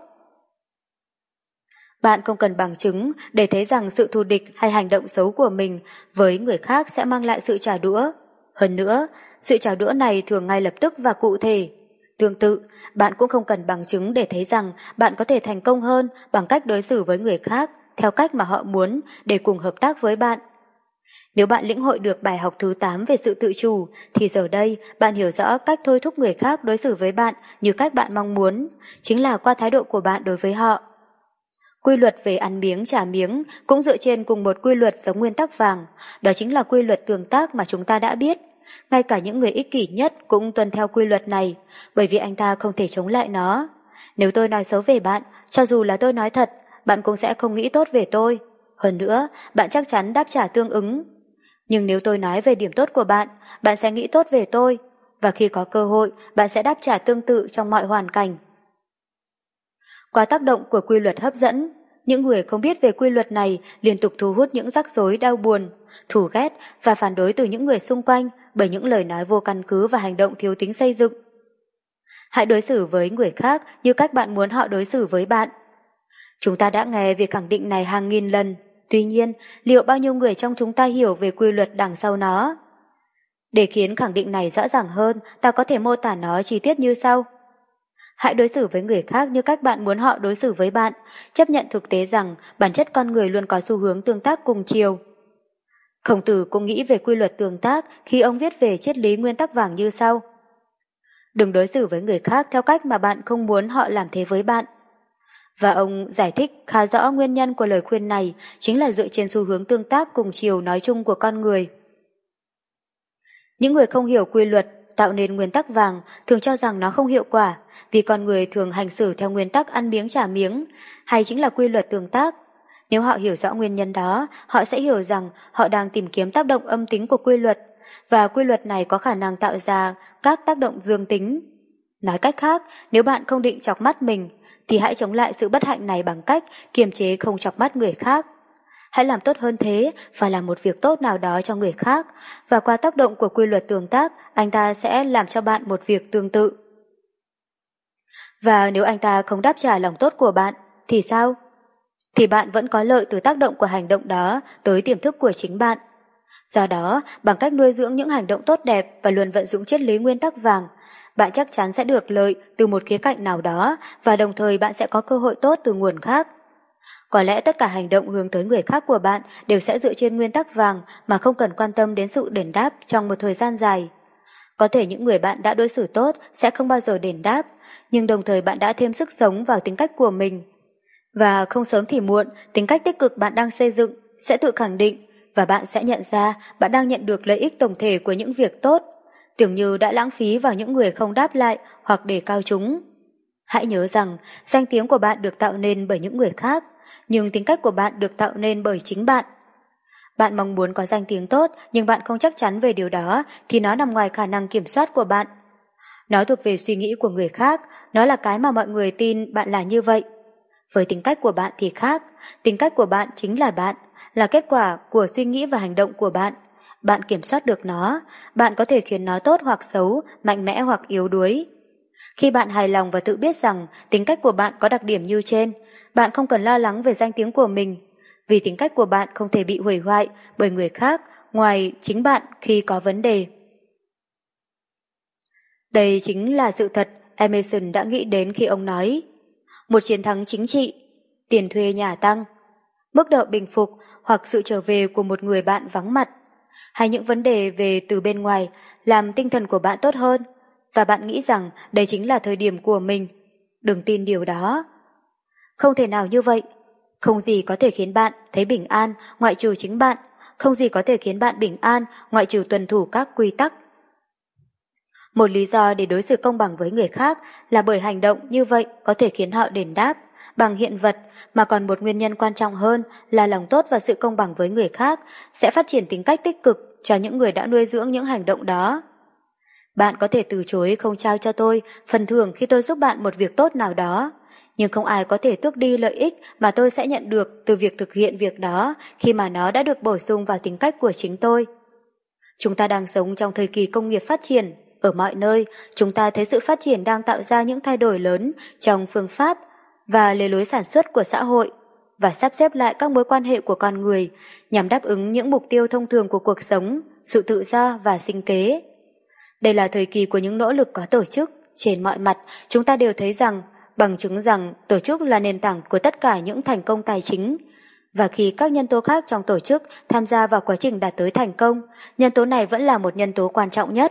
Bạn không cần bằng chứng để thấy rằng sự thù địch hay hành động xấu của mình với người khác sẽ mang lại sự trả đũa. Hơn nữa, sự trả đũa này thường ngay lập tức và cụ thể. Tương tự, bạn cũng không cần bằng chứng để thấy rằng bạn có thể thành công hơn bằng cách đối xử với người khác theo cách mà họ muốn để cùng hợp tác với bạn. Nếu bạn lĩnh hội được bài học thứ tám về sự tự chủ, thì giờ đây bạn hiểu rõ cách thôi thúc người khác đối xử với bạn như cách bạn mong muốn, chính là qua thái độ của bạn đối với họ. Quy luật về ăn miếng trả miếng cũng dựa trên cùng một quy luật giống nguyên tắc vàng, đó chính là quy luật tương tác mà chúng ta đã biết. Ngay cả những người ích kỷ nhất cũng tuân theo quy luật này, bởi vì anh ta không thể chống lại nó. Nếu tôi nói xấu về bạn, cho dù là tôi nói thật, bạn cũng sẽ không nghĩ tốt về tôi. Hơn nữa, bạn chắc chắn đáp trả tương ứng. Nhưng nếu tôi nói về điểm tốt của bạn, bạn sẽ nghĩ tốt về tôi, và khi có cơ hội, bạn sẽ đáp trả tương tự trong mọi hoàn cảnh. Qua tác động của quy luật hấp dẫn, những người không biết về quy luật này liên tục thu hút những rắc rối đau buồn, thù ghét và phản đối từ những người xung quanh bởi những lời nói vô căn cứ và hành động thiếu tính xây dựng. Hãy đối xử với người khác như cách bạn muốn họ đối xử với bạn. Chúng ta đã nghe việc khẳng định này hàng nghìn lần, tuy nhiên, liệu bao nhiêu người trong chúng ta hiểu về quy luật đằng sau nó? Để khiến khẳng định này rõ ràng hơn, ta có thể mô tả nó chi tiết như sau. Hãy đối xử với người khác như cách bạn muốn họ đối xử với bạn, chấp nhận thực tế rằng bản chất con người luôn có xu hướng tương tác cùng chiều. Khổng Tử cũng nghĩ về quy luật tương tác khi ông viết về triết lý nguyên tắc vàng như sau. Đừng đối xử với người khác theo cách mà bạn không muốn họ làm thế với bạn. Và ông giải thích khá rõ nguyên nhân của lời khuyên này chính là dựa trên xu hướng tương tác cùng chiều nói chung của con người. Những người không hiểu quy luật tạo nên nguyên tắc vàng thường cho rằng nó không hiệu quả, vì con người thường hành xử theo nguyên tắc ăn miếng trả miếng, hay chính là quy luật tương tác. Nếu họ hiểu rõ nguyên nhân đó, họ sẽ hiểu rằng họ đang tìm kiếm tác động âm tính của quy luật, và quy luật này có khả năng tạo ra các tác động dương tính. Nói cách khác, nếu bạn không định chọc mắt mình, thì hãy chống lại sự bất hạnh này bằng cách kiềm chế không chọc mắt người khác. Hãy làm tốt hơn thế và làm một việc tốt nào đó cho người khác, và qua tác động của quy luật tương tác, anh ta sẽ làm cho bạn một việc tương tự. Và nếu anh ta không đáp trả lòng tốt của bạn, thì sao? Thì bạn vẫn có lợi từ tác động của hành động đó tới tiềm thức của chính bạn. Do đó, bằng cách nuôi dưỡng những hành động tốt đẹp và luôn vận dụng triết lý nguyên tắc vàng, bạn chắc chắn sẽ được lợi từ một khía cạnh nào đó, và đồng thời bạn sẽ có cơ hội tốt từ nguồn khác. Có lẽ tất cả hành động hướng tới người khác của bạn đều sẽ dựa trên nguyên tắc vàng mà không cần quan tâm đến sự đền đáp trong một thời gian dài. Có thể những người bạn đã đối xử tốt sẽ không bao giờ đền đáp, nhưng đồng thời bạn đã thêm sức sống vào tính cách của mình. Và không sớm thì muộn, tính cách tích cực bạn đang xây dựng sẽ tự khẳng định, và bạn sẽ nhận ra bạn đang nhận được lợi ích tổng thể của những việc tốt, tưởng như đã lãng phí vào những người không đáp lại hoặc đề cao chúng. Hãy nhớ rằng danh tiếng của bạn được tạo nên bởi những người khác, nhưng tính cách của bạn được tạo nên bởi chính bạn. Bạn mong muốn có danh tiếng tốt, nhưng bạn không chắc chắn về điều đó thì nó nằm ngoài khả năng kiểm soát của bạn. Nó thuộc về suy nghĩ của người khác, nó là cái mà mọi người tin bạn là như vậy. Với tính cách của bạn thì khác, tính cách của bạn chính là bạn, là kết quả của suy nghĩ và hành động của bạn. Bạn kiểm soát được nó, bạn có thể khiến nó tốt hoặc xấu, mạnh mẽ hoặc yếu đuối. Khi bạn hài lòng và tự biết rằng tính cách của bạn có đặc điểm như trên, bạn không cần lo lắng về danh tiếng của mình, vì tính cách của bạn không thể bị hủy hoại bởi người khác ngoài chính bạn khi có vấn đề. Đây chính là sự thật Emerson đã nghĩ đến khi ông nói: một chiến thắng chính trị, tiền thuê nhà tăng, mức độ bình phục hoặc sự trở về của một người bạn vắng mặt, hay những vấn đề về từ bên ngoài làm tinh thần của bạn tốt hơn, và bạn nghĩ rằng đây chính là thời điểm của mình. Đừng tin điều đó. Không thể nào như vậy. Không gì có thể khiến bạn thấy bình an ngoại trừ chính bạn. Không gì có thể khiến bạn bình an ngoại trừ tuân thủ các quy tắc. Một lý do để đối xử công bằng với người khác là bởi hành động như vậy có thể khiến họ đền đáp bằng hiện vật, mà còn một nguyên nhân quan trọng hơn là lòng tốt và sự công bằng với người khác sẽ phát triển tính cách tích cực cho những người đã nuôi dưỡng những hành động đó. Bạn có thể từ chối không trao cho tôi phần thưởng khi tôi giúp bạn một việc tốt nào đó, nhưng không ai có thể tước đi lợi ích mà tôi sẽ nhận được từ việc thực hiện việc đó khi mà nó đã được bổ sung vào tính cách của chính tôi. Chúng ta đang sống trong thời kỳ công nghiệp phát triển. Ở mọi nơi, chúng ta thấy sự phát triển đang tạo ra những thay đổi lớn trong phương pháp và lề lối sản xuất của xã hội, và sắp xếp lại các mối quan hệ của con người nhằm đáp ứng những mục tiêu thông thường của cuộc sống, sự tự do và sinh kế. Đây là thời kỳ của những nỗ lực có tổ chức. Trên mọi mặt, chúng ta đều thấy rằng, bằng chứng rằng tổ chức là nền tảng của tất cả những thành công tài chính. Và khi các nhân tố khác trong tổ chức tham gia vào quá trình đạt tới thành công, nhân tố này vẫn là một nhân tố quan trọng nhất.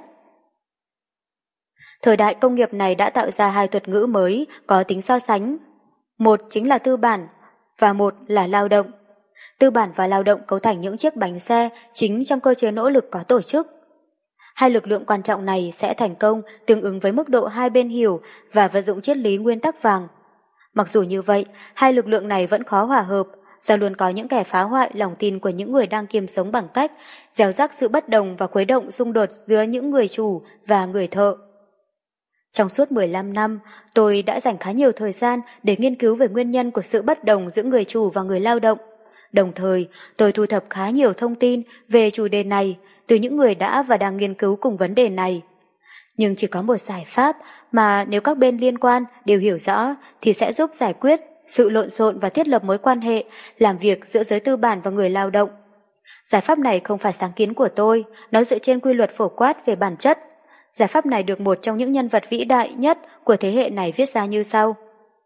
Thời đại công nghiệp này đã tạo ra hai thuật ngữ mới có tính so sánh. Một chính là tư bản và một là lao động. Tư bản và lao động cấu thành những chiếc bánh xe chính trong cơ chế nỗ lực có tổ chức. Hai lực lượng quan trọng này sẽ thành công tương ứng với mức độ hai bên hiểu và vận dụng triết lý nguyên tắc vàng. Mặc dù như vậy, hai lực lượng này vẫn khó hòa hợp, do luôn có những kẻ phá hoại lòng tin của những người đang kiêm sống bằng cách gieo rắc sự bất đồng và khuấy động xung đột giữa những người chủ và người thợ. Trong suốt mười lăm năm, tôi đã dành khá nhiều thời gian để nghiên cứu về nguyên nhân của sự bất đồng giữa người chủ và người lao động. Đồng thời, tôi thu thập khá nhiều thông tin về chủ đề này từ những người đã và đang nghiên cứu cùng vấn đề này. Nhưng chỉ có một giải pháp mà nếu các bên liên quan đều hiểu rõ thì sẽ giúp giải quyết sự lộn xộn và thiết lập mối quan hệ làm việc giữa giới tư bản và người lao động. Giải pháp này không phải sáng kiến của tôi, nó dựa trên quy luật phổ quát về bản chất. Giải pháp này được một trong những nhân vật vĩ đại nhất của thế hệ này viết ra như sau.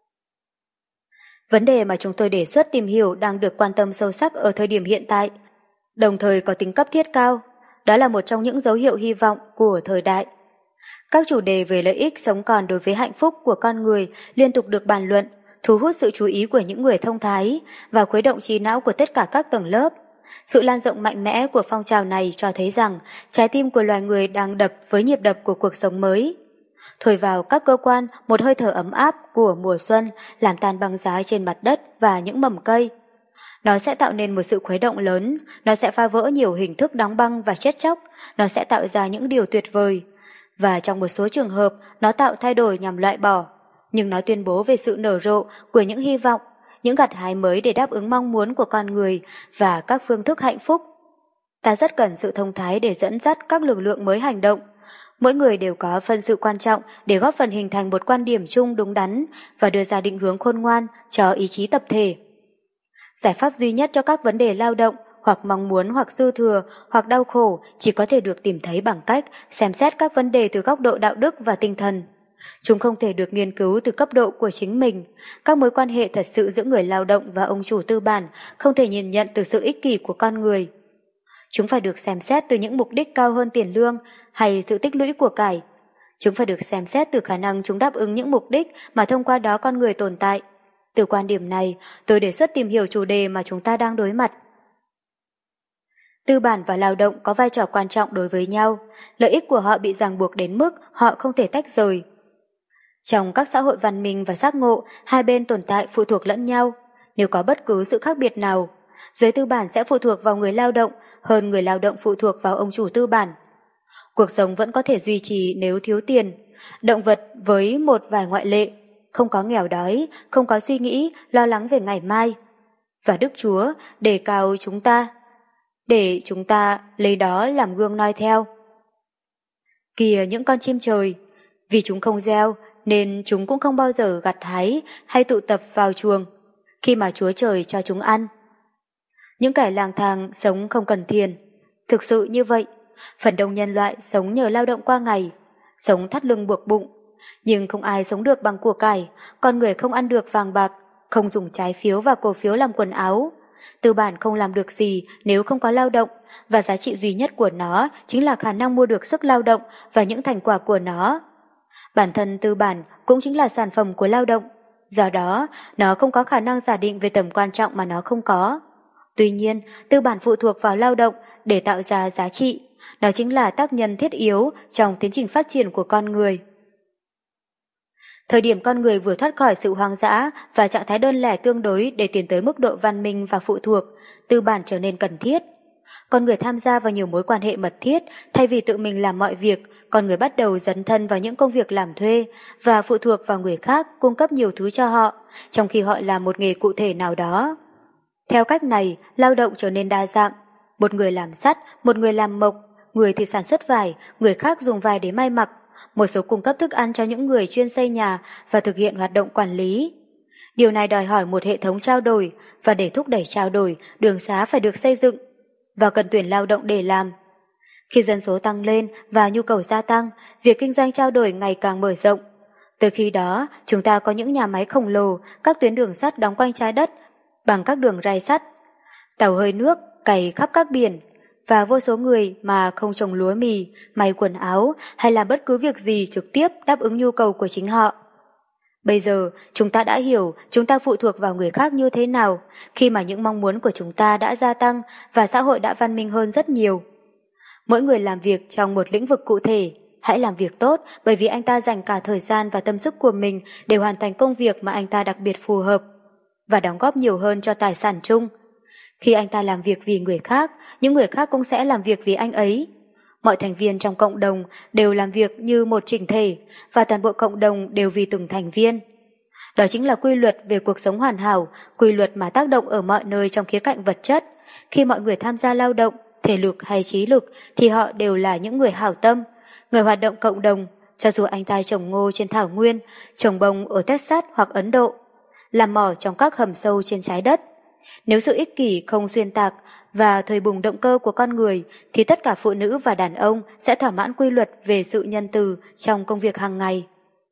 Vấn đề mà chúng tôi đề xuất tìm hiểu đang được quan tâm sâu sắc ở thời điểm hiện tại, đồng thời có tính cấp thiết cao. Đó là một trong những dấu hiệu hy vọng của thời đại. Các chủ đề về lợi ích sống còn đối với hạnh phúc của con người liên tục được bàn luận, thu hút sự chú ý của những người thông thái và khuấy động trí não của tất cả các tầng lớp. Sự lan rộng mạnh mẽ của phong trào này cho thấy rằng trái tim của loài người đang đập với nhịp đập của cuộc sống mới. Thổi vào các cơ quan một hơi thở ấm áp của mùa xuân, làm tan băng giá trên mặt đất và những mầm cây. Nó sẽ tạo nên một sự khuấy động lớn, nó sẽ phá vỡ nhiều hình thức đóng băng và chết chóc, nó sẽ tạo ra những điều tuyệt vời. Và trong một số trường hợp, nó tạo thay đổi nhằm loại bỏ, nhưng nó tuyên bố về sự nở rộ của những hy vọng, những gặt hái mới để đáp ứng mong muốn của con người và các phương thức hạnh phúc. Ta rất cần sự thông thái để dẫn dắt các lực lượng mới hành động. Mỗi người đều có phần sự quan trọng để góp phần hình thành một quan điểm chung đúng đắn và đưa ra định hướng khôn ngoan cho ý chí tập thể. Giải pháp duy nhất cho các vấn đề lao động hoặc mong muốn hoặc dư thừa hoặc đau khổ chỉ có thể được tìm thấy bằng cách xem xét các vấn đề từ góc độ đạo đức và tinh thần. Chúng không thể được nghiên cứu từ cấp độ của chính mình. Các mối quan hệ thật sự giữa người lao động và ông chủ tư bản không thể nhìn nhận từ sự ích kỷ của con người. Chúng phải được xem xét từ những mục đích cao hơn tiền lương hay sự tích lũy của cải. Chúng phải được xem xét từ khả năng chúng đáp ứng những mục đích mà thông qua đó con người tồn tại. Từ quan điểm này, tôi đề xuất tìm hiểu chủ đề mà chúng ta đang đối mặt. Tư bản và lao động có vai trò quan trọng đối với nhau, lợi ích của họ bị ràng buộc đến mức họ không thể tách rời. Trong các xã hội văn minh và giác ngộ, hai bên tồn tại phụ thuộc lẫn nhau. nếu có bất cứ sự khác biệt nào, giới tư bản sẽ phụ thuộc vào người lao động hơn người lao động phụ thuộc vào ông chủ tư bản. Cuộc sống vẫn có thể duy trì nếu thiếu tiền, động vật với một vài ngoại lệ, không có nghèo đói, không có suy nghĩ, lo lắng về ngày mai. Và Đức Chúa đề cao chúng ta, để chúng ta lấy đó làm gương noi theo. Kìa những con chim trời, vì chúng không gieo nên chúng cũng không bao giờ gặt hái hay tụ tập vào chuồng khi mà Chúa Trời cho chúng ăn. Những kẻ lang thang sống không cần tiền, thực sự như vậy, phần đông nhân loại sống nhờ lao động qua ngày, sống thắt lưng buộc bụng, nhưng không ai sống được bằng của cải, con người không ăn được vàng bạc, không dùng trái phiếu và cổ phiếu làm quần áo. Tư bản không làm được gì nếu không có lao động, và giá trị duy nhất của nó chính là khả năng mua được sức lao động và những thành quả của nó. Bản thân tư bản cũng chính là sản phẩm của lao động, do đó nó không có khả năng giả định về tầm quan trọng mà nó không có. Tuy nhiên, tư bản phụ thuộc vào lao động để tạo ra giá trị, đó chính là tác nhân thiết yếu trong tiến trình phát triển của con người. Thời điểm con người vừa thoát khỏi sự hoang dã và trạng thái đơn lẻ tương đối để tiến tới mức độ văn minh và phụ thuộc, tư bản trở nên cần thiết. Con người tham gia vào nhiều mối quan hệ mật thiết, thay vì tự mình làm mọi việc, con người bắt đầu dấn thân vào những công việc làm thuê và phụ thuộc vào người khác cung cấp nhiều thứ cho họ, trong khi họ làm một nghề cụ thể nào đó. Theo cách này, lao động trở nên đa dạng. Một người làm sắt, một người làm mộc, người thì sản xuất vải, người khác dùng vải để may mặc, một số cung cấp thức ăn cho những người chuyên xây nhà và thực hiện hoạt động quản lý. Điều này đòi hỏi một hệ thống trao đổi, và để thúc đẩy trao đổi, đường xá phải được xây dựng, và cần tuyển lao động để làm. Khi dân số tăng lên và nhu cầu gia tăng, việc kinh doanh trao đổi ngày càng mở rộng. Từ khi đó, chúng ta có những nhà máy khổng lồ, các tuyến đường sắt đóng quanh trái đất bằng các đường ray sắt, tàu hơi nước cày khắp các biển, và vô số người mà không trồng lúa mì, may quần áo hay làm bất cứ việc gì trực tiếp đáp ứng nhu cầu của chính họ. Bây giờ, chúng ta đã hiểu chúng ta phụ thuộc vào người khác như thế nào khi mà những mong muốn của chúng ta đã gia tăng và xã hội đã văn minh hơn rất nhiều. Mỗi người làm việc trong một lĩnh vực cụ thể, hãy làm việc tốt bởi vì anh ta dành cả thời gian và tâm sức của mình để hoàn thành công việc mà anh ta đặc biệt phù hợp và đóng góp nhiều hơn cho tài sản chung. Khi anh ta làm việc vì người khác, những người khác cũng sẽ làm việc vì anh ấy. Mọi thành viên trong cộng đồng đều làm việc như một chỉnh thể và toàn bộ cộng đồng đều vì từng thành viên. Đó chính là quy luật về cuộc sống hoàn hảo, quy luật mà tác động ở mọi nơi trong khía cạnh vật chất. Khi mọi người tham gia lao động, thể lực hay trí lực thì họ đều là những người hảo tâm, người hoạt động cộng đồng, cho dù anh ta trồng ngô trên thảo nguyên, trồng bông ở Texas hoặc Ấn Độ, làm mỏ trong các hầm sâu trên trái đất. Nếu sự ích kỷ không xuyên tạc và thời bùng động cơ của con người thì tất cả phụ nữ và đàn ông sẽ thỏa mãn quy luật về sự nhân từ trong công việc hàng ngày.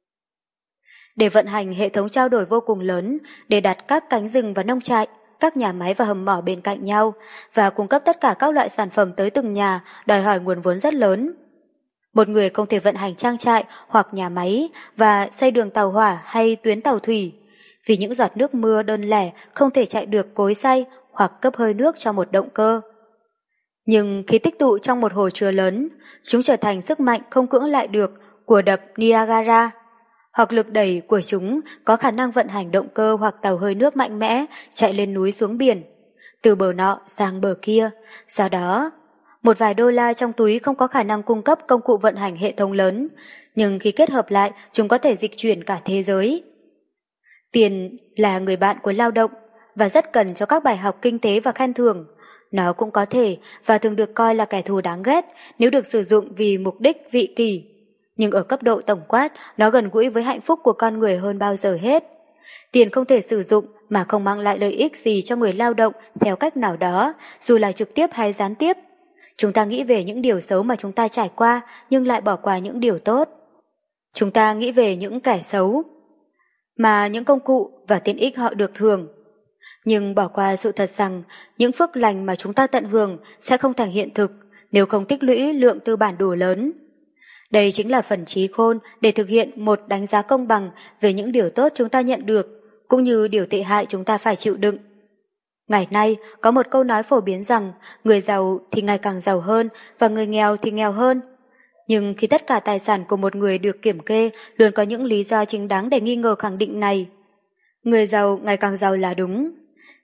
Để vận hành hệ thống trao đổi vô cùng lớn, để đặt các cánh rừng và nông trại, các nhà máy và hầm mỏ bên cạnh nhau và cung cấp tất cả các loại sản phẩm tới từng nhà đòi hỏi nguồn vốn rất lớn. Một người không thể vận hành trang trại hoặc nhà máy và xây đường tàu hỏa hay tuyến tàu thủy, vì những giọt nước mưa đơn lẻ không thể chạy được cối xay hoặc cấp hơi nước cho một động cơ. Nhưng khi tích tụ trong một hồ chứa lớn, chúng trở thành sức mạnh không cưỡng lại được của đập Niagara, hoặc lực đẩy của chúng có khả năng vận hành động cơ hoặc tàu hơi nước mạnh mẽ chạy lên núi xuống biển, từ bờ nọ sang bờ kia. Do đó, một vài đô la trong túi không có khả năng cung cấp công cụ vận hành hệ thống lớn, nhưng khi kết hợp lại, chúng có thể dịch chuyển cả thế giới. Tiền là người bạn của lao động và rất cần cho các bài học kinh tế và khen thưởng. Nó cũng có thể và thường được coi là kẻ thù đáng ghét nếu được sử dụng vì mục đích vị kỷ. Nhưng ở cấp độ tổng quát, nó gần gũi với hạnh phúc của con người hơn bao giờ hết. Tiền không thể sử dụng mà không mang lại lợi ích gì cho người lao động theo cách nào đó, dù là trực tiếp hay gián tiếp. Chúng ta nghĩ về những điều xấu mà chúng ta trải qua nhưng lại bỏ qua những điều tốt. Chúng ta nghĩ về những kẻ xấu mà những công cụ và tiện ích họ được hưởng, nhưng bỏ qua sự thật rằng những phước lành mà chúng ta tận hưởng sẽ không thành hiện thực nếu không tích lũy lượng tư bản đủ lớn. Đây chính là phần trí khôn để thực hiện một đánh giá công bằng về những điều tốt chúng ta nhận được, cũng như điều tệ hại chúng ta phải chịu đựng. Ngày nay, có một câu nói phổ biến rằng người giàu thì ngày càng giàu hơn và người nghèo thì nghèo hơn. Nhưng khi tất cả tài sản của một người được kiểm kê, luôn có những lý do chính đáng để nghi ngờ khẳng định này. Người giàu ngày càng giàu là đúng.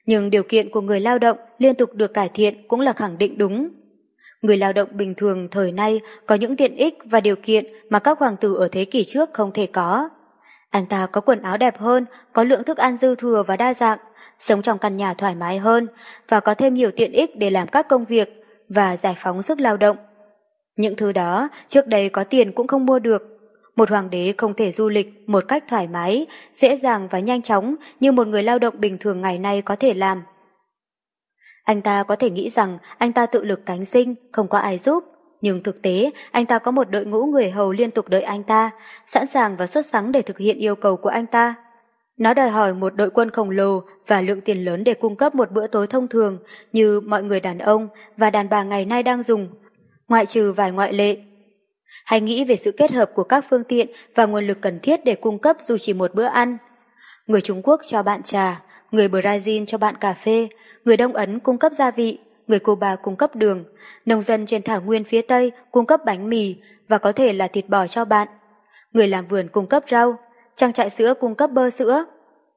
Nhưng điều kiện của người lao động liên tục được cải thiện cũng là khẳng định đúng. Người lao động bình thường thời nay có những tiện ích và điều kiện mà các hoàng tử ở thế kỷ trước không thể có. Anh ta có quần áo đẹp hơn, có lượng thức ăn dư thừa và đa dạng, sống trong căn nhà thoải mái hơn và có thêm nhiều tiện ích để làm các công việc và giải phóng sức lao động. Những thứ đó trước đây có tiền cũng không mua được. Một hoàng đế không thể du lịch một cách thoải mái, dễ dàng và nhanh chóng như một người lao động bình thường ngày nay có thể làm. Anh ta có thể nghĩ rằng anh ta tự lực cánh sinh, không có ai giúp. Nhưng thực tế, anh ta có một đội ngũ người hầu liên tục đợi anh ta, sẵn sàng và xuất sắc để thực hiện yêu cầu của anh ta. Nó đòi hỏi một đội quân khổng lồ và lượng tiền lớn để cung cấp một bữa tối thông thường như mọi người đàn ông và đàn bà ngày nay đang dùng, ngoại trừ vài ngoại lệ. Hãy nghĩ về sự kết hợp của các phương tiện và nguồn lực cần thiết để cung cấp dù chỉ một bữa ăn. Người Trung Quốc cho bạn trà, người Brazil cho bạn cà phê, người Đông Ấn cung cấp gia vị, người Cuba cung cấp đường, nông dân trên thảo nguyên phía Tây cung cấp bánh mì và có thể là thịt bò cho bạn. Người làm vườn cung cấp rau, trang trại sữa cung cấp bơ sữa.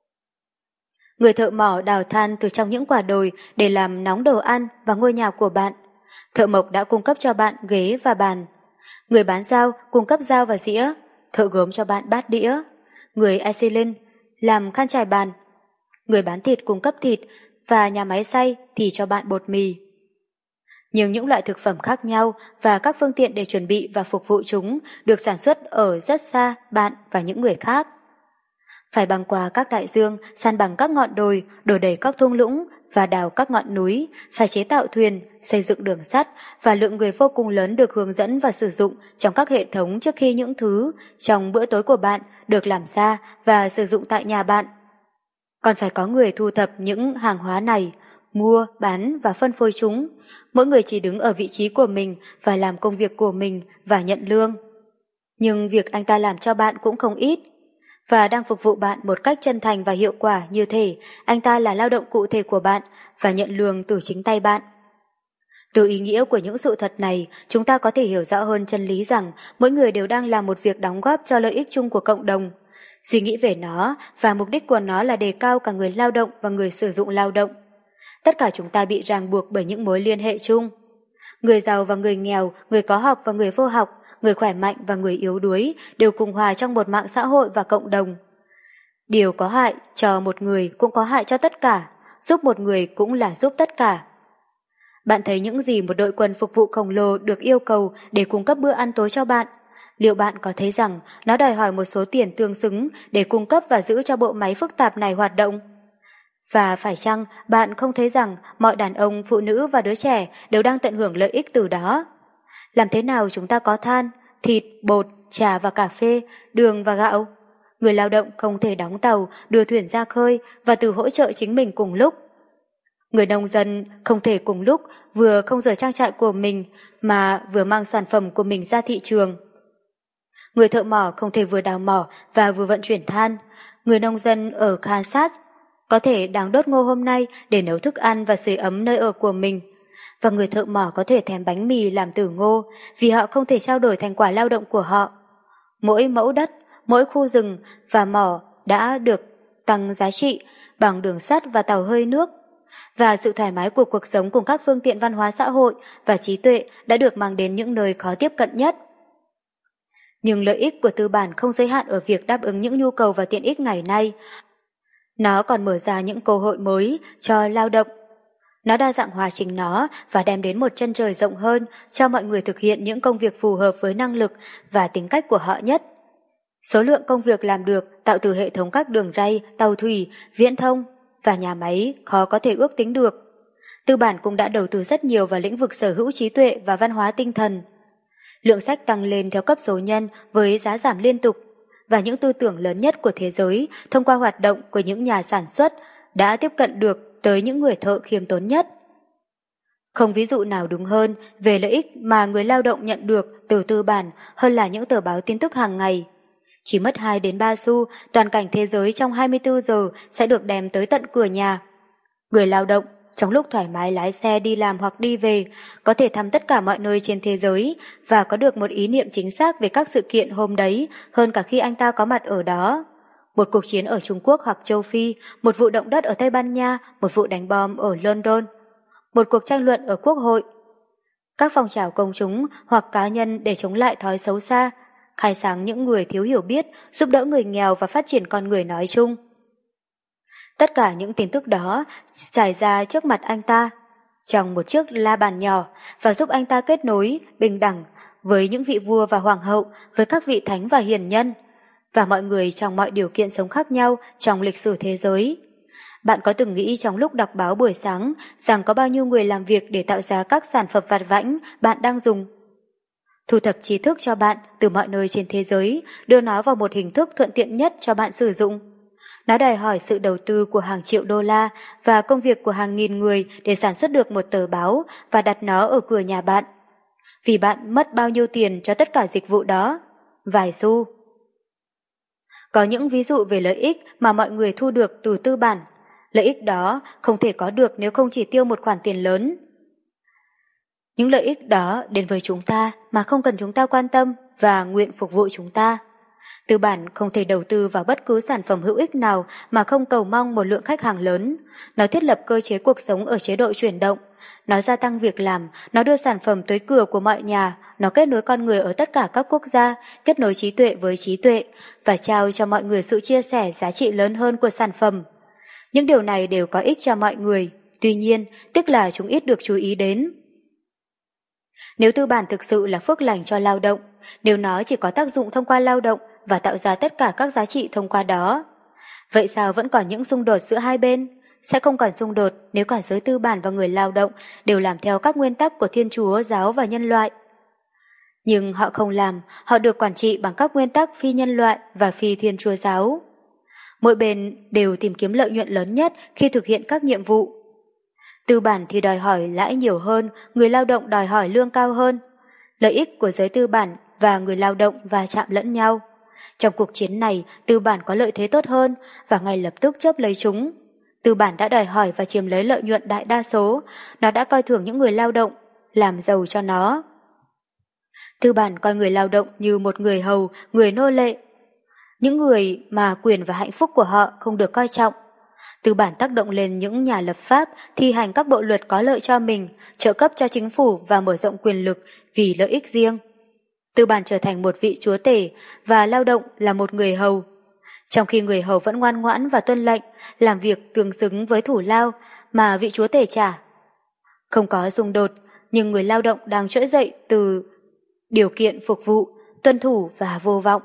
Người thợ mỏ đào than từ trong những quả đồi để làm nóng đồ ăn và ngôi nhà của bạn. Thợ mộc đã cung cấp cho bạn ghế và bàn. Người bán dao cung cấp dao và dĩa, thợ gốm cho bạn bát đĩa. Người Iceland làm khăn trải bàn. Người bán thịt cung cấp thịt và nhà máy xay thì cho bạn bột mì. Nhưng những loại thực phẩm khác nhau và các phương tiện để chuẩn bị và phục vụ chúng được sản xuất ở rất xa bạn và những người khác. Phải băng qua các đại dương, san bằng các ngọn đồi, đổ đầy các thung lũng và đào các ngọn núi, phải chế tạo thuyền, xây dựng đường sắt và lượng người vô cùng lớn được hướng dẫn và sử dụng trong các hệ thống trước khi những thứ trong bữa tối của bạn được làm ra và sử dụng tại nhà bạn. Còn phải có người thu thập những hàng hóa này, mua, bán và phân phối chúng. Mỗi người chỉ đứng ở vị trí của mình và làm công việc của mình và nhận lương. Nhưng việc anh ta làm cho bạn cũng không ít. Và đang phục vụ bạn một cách chân thành và hiệu quả như thể anh ta là lao động cụ thể của bạn và nhận lương từ chính tay bạn. Từ ý nghĩa của những sự thật này, chúng ta có thể hiểu rõ hơn chân lý rằng mỗi người đều đang làm một việc đóng góp cho lợi ích chung của cộng đồng. Suy nghĩ về nó và mục đích của nó là đề cao cả người lao động và người sử dụng lao động. Tất cả chúng ta bị ràng buộc bởi những mối liên hệ chung. Người giàu và người nghèo, người có học và người vô học, người khỏe mạnh và người yếu đuối đều cùng hòa trong một mạng xã hội và cộng đồng. Điều có hại cho một người cũng có hại cho tất cả, giúp một người cũng là giúp tất cả. Bạn thấy những gì một đội quân phục vụ khổng lồ được yêu cầu để cung cấp bữa ăn tối cho bạn? Liệu bạn có thấy rằng nó đòi hỏi một số tiền tương xứng để cung cấp và giữ cho bộ máy phức tạp này hoạt động? Và phải chăng bạn không thấy rằng mọi đàn ông, phụ nữ và đứa trẻ đều đang tận hưởng lợi ích từ đó? Làm thế nào chúng ta có than, thịt, bột, trà và cà phê, đường và gạo? Người lao động không thể đóng tàu, đưa thuyền ra khơi và tự hỗ trợ chính mình cùng lúc. Người nông dân không thể cùng lúc vừa không rời trang trại của mình mà vừa mang sản phẩm của mình ra thị trường. Người thợ mỏ không thể vừa đào mỏ và vừa vận chuyển than. Người nông dân ở Kansas có thể đang đốt ngô hôm nay để nấu thức ăn và sưởi ấm nơi ở của mình. Và người thợ mỏ có thể thèm bánh mì làm từ ngô vì họ không thể trao đổi thành quả lao động của họ. Mỗi mẫu đất, mỗi khu rừng và mỏ đã được tăng giá trị bằng đường sắt và tàu hơi nước. Và sự thoải mái của cuộc sống cùng các phương tiện văn hóa xã hội và trí tuệ đã được mang đến những nơi khó tiếp cận nhất. Nhưng lợi ích của tư bản không giới hạn ở việc đáp ứng những nhu cầu và tiện ích ngày nay. Nó còn mở ra những cơ hội mới cho lao động. Nó đa dạng hóa chính nó và đem đến một chân trời rộng hơn cho mọi người thực hiện những công việc phù hợp với năng lực và tính cách của họ nhất. Số lượng công việc làm được tạo từ hệ thống các đường ray, tàu thủy, viễn thông và nhà máy khó có thể ước tính được. Tư bản cũng đã đầu tư rất nhiều vào lĩnh vực sở hữu trí tuệ và văn hóa tinh thần. Lượng sách tăng lên theo cấp số nhân với giá giảm liên tục, và những tư tưởng lớn nhất của thế giới thông qua hoạt động của những nhà sản xuất đã tiếp cận được tới những người thợ khiêm tốn nhất. Không ví dụ nào đúng hơn về lợi ích mà người lao động nhận được từ tư bản hơn là những tờ báo tin tức hàng ngày. Chỉ mất hai đến ba xu, toàn cảnh thế giới trong hai mươi tư giờ sẽ được đem tới tận cửa nhà. Người lao động trong lúc thoải mái lái xe đi làm hoặc đi về có thể thăm tất cả mọi nơi trên thế giới và có được một ý niệm chính xác về các sự kiện hôm đấy hơn cả khi anh ta có mặt ở đó. một cuộc chiến ở Trung Quốc hoặc châu Phi, một vụ động đất ở Tây Ban Nha, một vụ đánh bom ở London, một cuộc tranh luận ở Quốc hội. Các phong trào công chúng hoặc cá nhân để chống lại thói xấu xa, khai sáng những người thiếu hiểu biết, giúp đỡ người nghèo và phát triển con người nói chung. Tất cả những tin tức đó trải ra trước mặt anh ta, trong một chiếc la bàn nhỏ, và giúp anh ta kết nối, bình đẳng, với những vị vua và hoàng hậu, với các vị thánh và hiền nhân, và mọi người trong mọi điều kiện sống khác nhau trong lịch sử thế giới. Bạn có từng nghĩ trong lúc đọc báo buổi sáng rằng có bao nhiêu người làm việc để tạo ra các sản phẩm vặt vãnh bạn đang dùng? Thu thập trí thức cho bạn từ mọi nơi trên thế giới, đưa nó vào một hình thức thuận tiện nhất cho bạn sử dụng. Nó đòi hỏi sự đầu tư của hàng triệu đô la và công việc của hàng nghìn người để sản xuất được một tờ báo và đặt nó ở cửa nhà bạn. Vì bạn mất bao nhiêu tiền cho tất cả dịch vụ đó? Vài xu. Có những ví dụ về lợi ích mà mọi người thu được từ tư bản. Lợi ích đó không thể có được nếu không chỉ tiêu một khoản tiền lớn. Những lợi ích đó đến với chúng ta mà không cần chúng ta quan tâm và nguyện phục vụ chúng ta. Tư bản không thể đầu tư vào bất cứ sản phẩm hữu ích nào mà không cầu mong một lượng khách hàng lớn. Nó thiết lập cơ chế cuộc sống ở chế độ chuyển động. Nó gia tăng việc làm, nó đưa sản phẩm tới cửa của mọi nhà, nó kết nối con người ở tất cả các quốc gia, kết nối trí tuệ với trí tuệ và trao cho mọi người sự chia sẻ giá trị lớn hơn của sản phẩm. Những điều này đều có ích cho mọi người, tuy nhiên, tiếc là chúng ít được chú ý đến. Nếu tư bản thực sự là phước lành cho lao động, nếu nó chỉ có tác dụng thông qua lao động và tạo ra tất cả các giá trị thông qua đó, vậy sao vẫn còn những xung đột giữa hai bên? Sẽ không còn xung đột nếu cả giới tư bản và người lao động đều làm theo các nguyên tắc của Thiên Chúa, giáo và nhân loại. Nhưng họ không làm, họ được quản trị bằng các nguyên tắc phi nhân loại và phi Thiên Chúa giáo. Mỗi bên đều tìm kiếm lợi nhuận lớn nhất khi thực hiện các nhiệm vụ. Tư bản thì đòi hỏi lãi nhiều hơn, người lao động đòi hỏi lương cao hơn. Lợi ích của giới tư bản và người lao động va chạm lẫn nhau. Trong cuộc chiến này, tư bản có lợi thế tốt hơn và ngay lập tức chớp lấy chúng. Tư bản đã đòi hỏi và chiếm lấy lợi nhuận đại đa số, nó đã coi thường những người lao động, làm giàu cho nó. Tư bản coi người lao động như một người hầu, người nô lệ. Những người mà quyền và hạnh phúc của họ không được coi trọng. Tư bản tác động lên những nhà lập pháp, thi hành các bộ luật có lợi cho mình, trợ cấp cho chính phủ và mở rộng quyền lực vì lợi ích riêng. Tư bản trở thành một vị chúa tể và lao động là một người hầu. Trong khi người hầu vẫn ngoan ngoãn và tuân lệnh, làm việc tương xứng với thủ lao mà vị chúa tể trả. Không có xung đột, nhưng người lao động đang trỗi dậy từ điều kiện phục vụ, tuân thủ và vô vọng.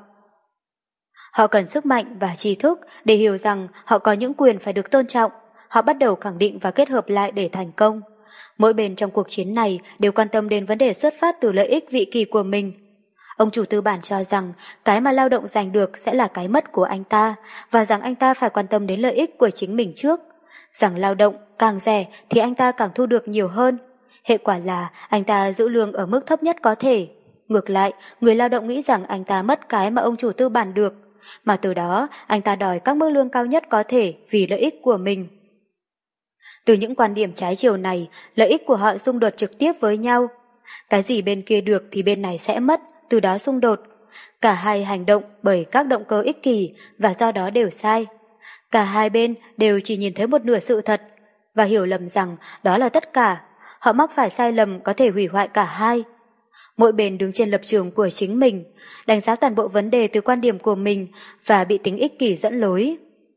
Họ cần sức mạnh và trí thức để hiểu rằng họ có những quyền phải được tôn trọng. Họ bắt đầu khẳng định và kết hợp lại để thành công. Mỗi bên trong cuộc chiến này đều quan tâm đến vấn đề xuất phát từ lợi ích vị kỳ của mình. Ông chủ tư bản cho rằng cái mà lao động giành được sẽ là cái mất của anh ta và rằng anh ta phải quan tâm đến lợi ích của chính mình trước. Rằng lao động càng rẻ thì anh ta càng thu được nhiều hơn. Hệ quả là anh ta giữ lương ở mức thấp nhất có thể. Ngược lại, người lao động nghĩ rằng anh ta mất cái mà ông chủ tư bản được, mà từ đó anh ta đòi các mức lương cao nhất có thể vì lợi ích của mình. Từ những quan điểm trái chiều này, lợi ích của họ xung đột trực tiếp với nhau. Cái gì bên kia được thì bên này sẽ mất, từ đó xung đột. Cả hai hành động bởi các động cơ ích kỷ và do đó đều sai. Cả hai bên đều chỉ nhìn thấy một nửa sự thật và hiểu lầm rằng đó là tất cả. Họ mắc phải sai lầm có thể hủy hoại cả hai. Mỗi bên đứng trên lập trường của chính mình, đánh giá toàn bộ vấn đề từ quan điểm của mình và bị tính ích kỷ dẫn lối.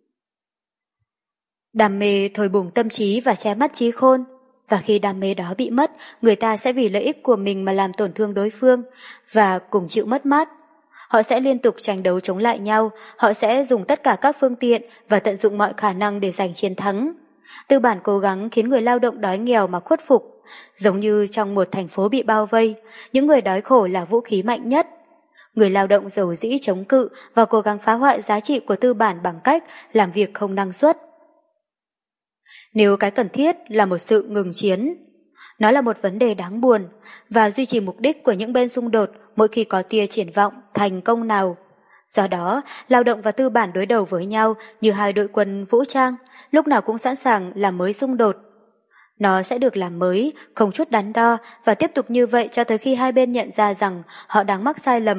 Đam mê thổi bùng tâm trí và che mắt trí khôn, và khi đam mê đó bị mất, người ta sẽ vì lợi ích của mình mà làm tổn thương đối phương và cùng chịu mất mát. Họ sẽ liên tục tranh đấu chống lại nhau, họ sẽ dùng tất cả các phương tiện và tận dụng mọi khả năng để giành chiến thắng. Tư bản cố gắng khiến người lao động đói nghèo mà khuất phục, giống như trong một thành phố bị bao vây, những người đói khổ là vũ khí mạnh nhất. Người lao động dầu dĩ chống cự và cố gắng phá hoại giá trị của tư bản bằng cách làm việc không năng suất. Nếu cái cần thiết là một sự ngừng chiến, nó là một vấn đề đáng buồn và duy trì mục đích của những bên xung đột mỗi khi có tia triển vọng thành công nào. Do đó, lao động và tư bản đối đầu với nhau như hai đội quân vũ trang, lúc nào cũng sẵn sàng làm mới xung đột. Nó sẽ được làm mới, không chút đắn đo và tiếp tục như vậy cho tới khi hai bên nhận ra rằng họ đang mắc sai lầm,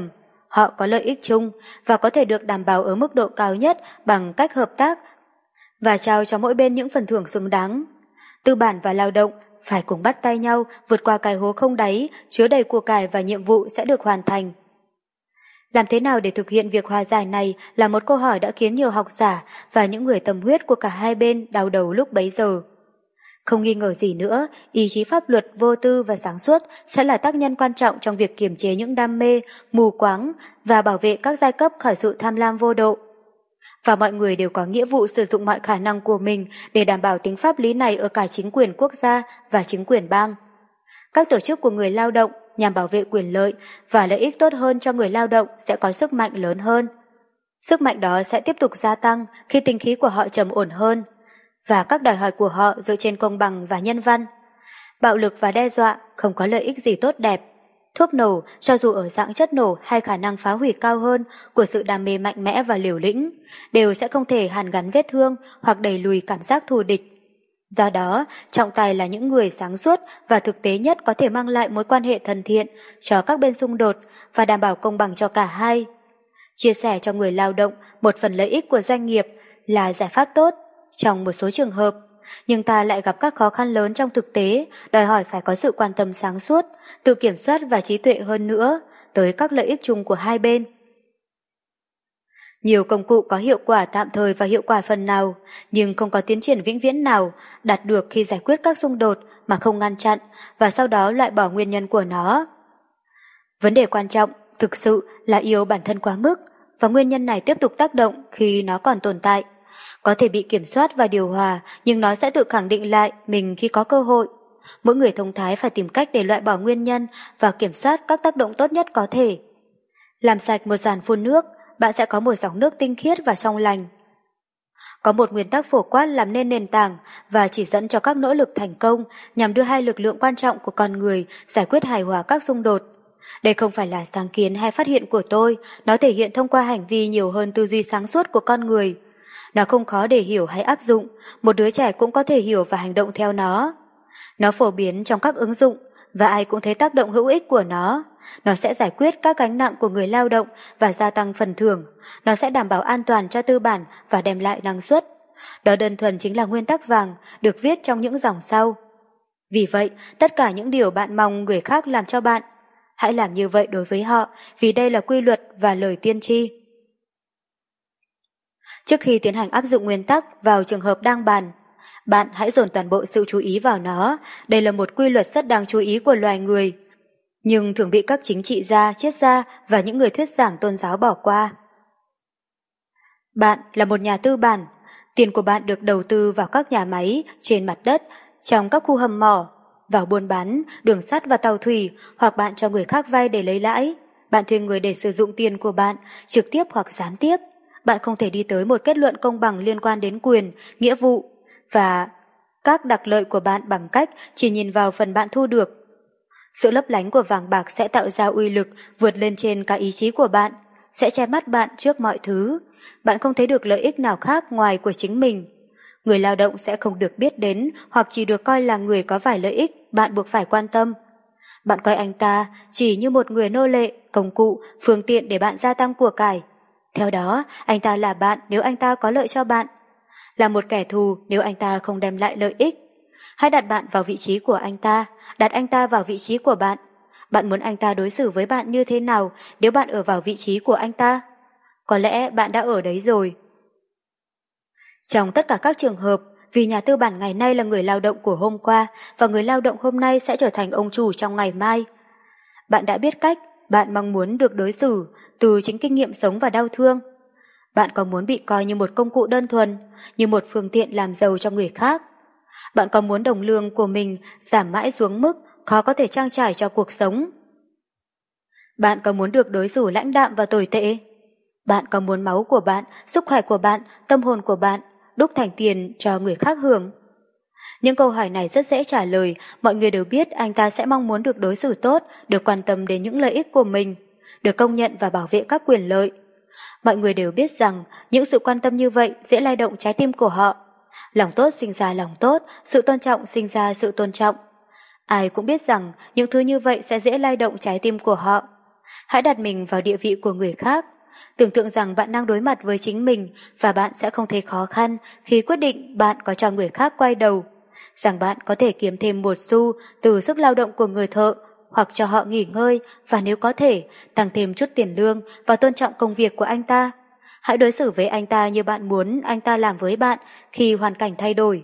họ có lợi ích chung và có thể được đảm bảo ở mức độ cao nhất bằng cách hợp tác và trao cho mỗi bên những phần thưởng xứng đáng. Tư bản và lao động phải cùng bắt tay nhau vượt qua cái hố không đáy, chứa đầy của cải và nhiệm vụ sẽ được hoàn thành. Làm thế nào để thực hiện việc hòa giải này là một câu hỏi đã khiến nhiều học giả và những người tâm huyết của cả hai bên đau đầu lúc bấy giờ. Không nghi ngờ gì nữa, ý chí pháp luật vô tư và sáng suốt sẽ là tác nhân quan trọng trong việc kiềm chế những đam mê, mù quáng và bảo vệ các giai cấp khỏi sự tham lam vô độ. Và mọi người đều có nghĩa vụ sử dụng mọi khả năng của mình để đảm bảo tính pháp lý này ở cả chính quyền quốc gia và chính quyền bang. Các tổ chức của người lao động nhằm bảo vệ quyền lợi và lợi ích tốt hơn cho người lao động sẽ có sức mạnh lớn hơn. Sức mạnh đó sẽ tiếp tục gia tăng khi tinh khí của họ trầm ổn hơn, và các đòi hỏi của họ dựa trên công bằng và nhân văn. Bạo lực và đe dọa không có lợi ích gì tốt đẹp. Thuốc nổ, cho dù ở dạng chất nổ hay khả năng phá hủy cao hơn của sự đam mê mạnh mẽ và liều lĩnh, đều sẽ không thể hàn gắn vết thương hoặc đẩy lùi cảm giác thù địch. Do đó, trọng tài là những người sáng suốt và thực tế nhất có thể mang lại mối quan hệ thân thiện cho các bên xung đột và đảm bảo công bằng cho cả hai. Chia sẻ cho người lao động một phần lợi ích của doanh nghiệp là giải pháp tốt trong một số trường hợp, nhưng ta lại gặp các khó khăn lớn trong thực tế, đòi hỏi phải có sự quan tâm sáng suốt, tự kiểm soát và trí tuệ hơn nữa tới các lợi ích chung của hai bên. Nhiều công cụ có hiệu quả tạm thời và hiệu quả phần nào, nhưng không có tiến triển vĩnh viễn nào đạt được khi giải quyết các xung đột mà không ngăn chặn và sau đó loại bỏ nguyên nhân của nó. Vấn đề quan trọng thực sự là yêu bản thân quá mức, và nguyên nhân này tiếp tục tác động khi nó còn tồn tại. Có thể bị kiểm soát và điều hòa, nhưng nó sẽ tự khẳng định lại mình khi có cơ hội. Mỗi người thông thái phải tìm cách để loại bỏ nguyên nhân và kiểm soát các tác động tốt nhất có thể. Làm sạch một giàn phun nước, bạn sẽ có một dòng nước tinh khiết và trong lành. Có một nguyên tắc phổ quát làm nên nền tảng và chỉ dẫn cho các nỗ lực thành công nhằm đưa hai lực lượng quan trọng của con người giải quyết hài hòa các xung đột. Đây không phải là sáng kiến hay phát hiện của tôi, nó thể hiện thông qua hành vi nhiều hơn tư duy sáng suốt của con người. Nó không khó để hiểu hay áp dụng, một đứa trẻ cũng có thể hiểu và hành động theo nó. Nó phổ biến trong các ứng dụng, và ai cũng thấy tác động hữu ích của nó. Nó sẽ giải quyết các gánh nặng của người lao động và gia tăng phần thưởng. Nó sẽ đảm bảo an toàn cho tư bản và đem lại năng suất. Đó đơn thuần chính là nguyên tắc vàng, được viết trong những dòng sau. Vì vậy, tất cả những điều bạn mong người khác làm cho bạn, hãy làm như vậy đối với họ, vì đây là quy luật và lời tiên tri. Trước khi tiến hành áp dụng nguyên tắc vào trường hợp đang bàn, bạn hãy dồn toàn bộ sự chú ý vào nó. Đây là một quy luật rất đáng chú ý của loài người, nhưng thường bị các chính trị gia, triết gia và những người thuyết giảng tôn giáo bỏ qua. Bạn là một nhà tư bản. Tiền của bạn được đầu tư vào các nhà máy, trên mặt đất, trong các khu hầm mỏ, vào buôn bán, đường sắt và tàu thủy, hoặc bạn cho người khác vay để lấy lãi. Bạn thuê người để sử dụng tiền của bạn, trực tiếp hoặc gián tiếp. Bạn không thể đi tới một kết luận công bằng liên quan đến quyền, nghĩa vụ và các đặc lợi của bạn bằng cách chỉ nhìn vào phần bạn thu được. Sự lấp lánh của vàng bạc sẽ tạo ra uy lực vượt lên trên cả ý chí của bạn, sẽ che mắt bạn trước mọi thứ. Bạn không thấy được lợi ích nào khác ngoài của chính mình. Người lao động sẽ không được biết đến hoặc chỉ được coi là người có vài lợi ích bạn buộc phải quan tâm. Bạn coi anh ta chỉ như một người nô lệ, công cụ, phương tiện để bạn gia tăng của cải. Theo đó, anh ta là bạn nếu anh ta có lợi cho bạn, là một kẻ thù nếu anh ta không đem lại lợi ích. Hãy đặt bạn vào vị trí của anh ta, đặt anh ta vào vị trí của bạn. Bạn muốn anh ta đối xử với bạn như thế nào nếu bạn ở vào vị trí của anh ta? Có lẽ bạn đã ở đấy rồi. Trong tất cả các trường hợp, vì nhà tư bản ngày nay là người lao động của hôm qua và người lao động hôm nay sẽ trở thành ông chủ trong ngày mai. Bạn đã biết cách, bạn mong muốn được đối xử từ chính kinh nghiệm sống và đau thương. Bạn có muốn bị coi như một công cụ đơn thuần, như một phương tiện làm giàu cho người khác. Bạn có muốn đồng lương của mình giảm mãi xuống mức khó có thể trang trải cho cuộc sống. Bạn có muốn được đối xử lãnh đạm và tồi tệ? Bạn có muốn máu của bạn, sức khỏe của bạn, tâm hồn của bạn đúc thành tiền cho người khác hưởng? Những câu hỏi này rất dễ trả lời, mọi người đều biết anh ta sẽ mong muốn được đối xử tốt, được quan tâm đến những lợi ích của mình, được công nhận và bảo vệ các quyền lợi. Mọi người đều biết rằng những sự quan tâm như vậy dễ lay động trái tim của họ. Lòng tốt sinh ra lòng tốt, sự tôn trọng sinh ra sự tôn trọng. Ai cũng biết rằng những thứ như vậy sẽ dễ lay động trái tim của họ. Hãy đặt mình vào địa vị của người khác. Tưởng tượng rằng bạn đang đối mặt với chính mình và bạn sẽ không thấy khó khăn khi quyết định bạn có cho người khác quay đầu. Rằng bạn có thể kiếm thêm một xu từ sức lao động của người thợ hoặc cho họ nghỉ ngơi và nếu có thể tăng thêm chút tiền lương và tôn trọng công việc của anh ta. Hãy đối xử với anh ta như bạn muốn anh ta làm với bạn khi hoàn cảnh thay đổi.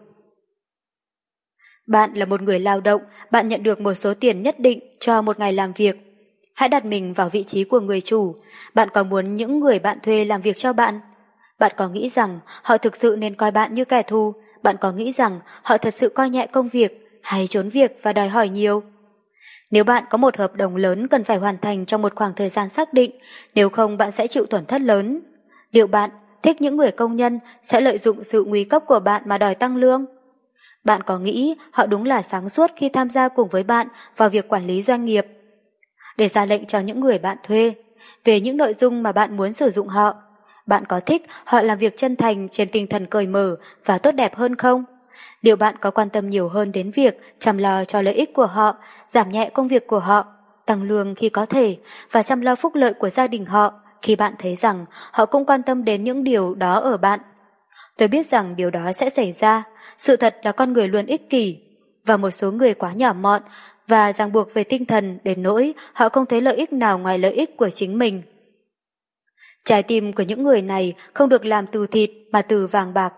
Bạn là một người lao động, bạn nhận được một số tiền nhất định cho một ngày làm việc. Hãy đặt mình vào vị trí của người chủ. Bạn có muốn những người bạn thuê làm việc cho bạn? Bạn có nghĩ rằng họ thực sự nên coi bạn như kẻ thù? Bạn có nghĩ rằng họ thật sự coi nhẹ công việc hay trốn việc và đòi hỏi nhiều? Nếu bạn có một hợp đồng lớn cần phải hoàn thành trong một khoảng thời gian xác định, nếu không bạn sẽ chịu tổn thất lớn. Liệu bạn thích những người công nhân sẽ lợi dụng sự nguy cấp của bạn mà đòi tăng lương? Bạn có nghĩ họ đúng là sáng suốt khi tham gia cùng với bạn vào việc quản lý doanh nghiệp? Để ra lệnh cho những người bạn thuê về những nội dung mà bạn muốn sử dụng họ, bạn có thích họ làm việc chân thành trên tinh thần cởi mở và tốt đẹp hơn không? Liệu bạn có quan tâm nhiều hơn đến việc chăm lo cho lợi ích của họ, giảm nhẹ công việc của họ, tăng lương khi có thể và chăm lo phúc lợi của gia đình họ khi bạn thấy rằng họ cũng quan tâm đến những điều đó ở bạn? Tôi biết rằng điều đó sẽ xảy ra. Sự thật là con người luôn ích kỷ và một số người quá nhỏ mọn và ràng buộc về tinh thần đến nỗi họ không thấy lợi ích nào ngoài lợi ích của chính mình. Trái tim của những người này không được làm từ thịt mà từ vàng bạc.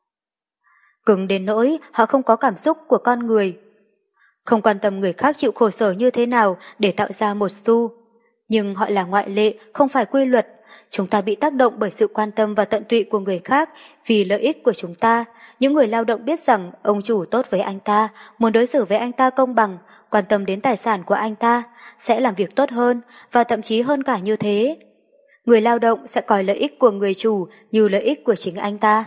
Cứng đến nỗi họ không có cảm xúc của con người. Không quan tâm người khác chịu khổ sở như thế nào để tạo ra một xu. Nhưng họ là ngoại lệ, không phải quy luật. Chúng ta bị tác động bởi sự quan tâm và tận tụy của người khác vì lợi ích của chúng ta. Những người lao động biết rằng ông chủ tốt với anh ta, muốn đối xử với anh ta công bằng, quan tâm đến tài sản của anh ta, sẽ làm việc tốt hơn và thậm chí hơn cả như thế. Người lao động sẽ coi lợi ích của người chủ như lợi ích của chính anh ta.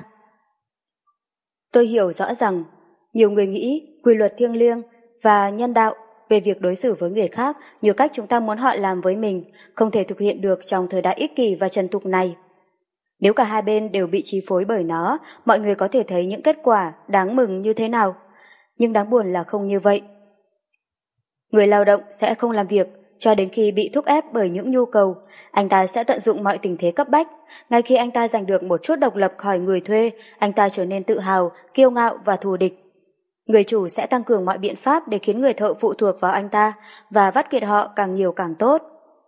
Tôi hiểu rõ rằng nhiều người nghĩ quy luật thiêng liêng và nhân đạo về việc đối xử với người khác như cách chúng ta muốn họ làm với mình không thể thực hiện được trong thời đại ích kỷ và trần tục này. Nếu cả hai bên đều bị chi phối bởi nó, mọi người có thể thấy những kết quả đáng mừng như thế nào. Nhưng đáng buồn là không như vậy. Người lao động sẽ không làm việc cho đến khi bị thúc ép bởi những nhu cầu. Anh ta sẽ tận dụng mọi tình thế cấp bách. Ngay khi anh ta giành được một chút độc lập khỏi người thuê, anh ta trở nên tự hào, kiêu ngạo và thù địch. Người chủ sẽ tăng cường mọi biện pháp để khiến người thợ phụ thuộc vào anh ta và vắt kiệt họ càng nhiều càng tốt.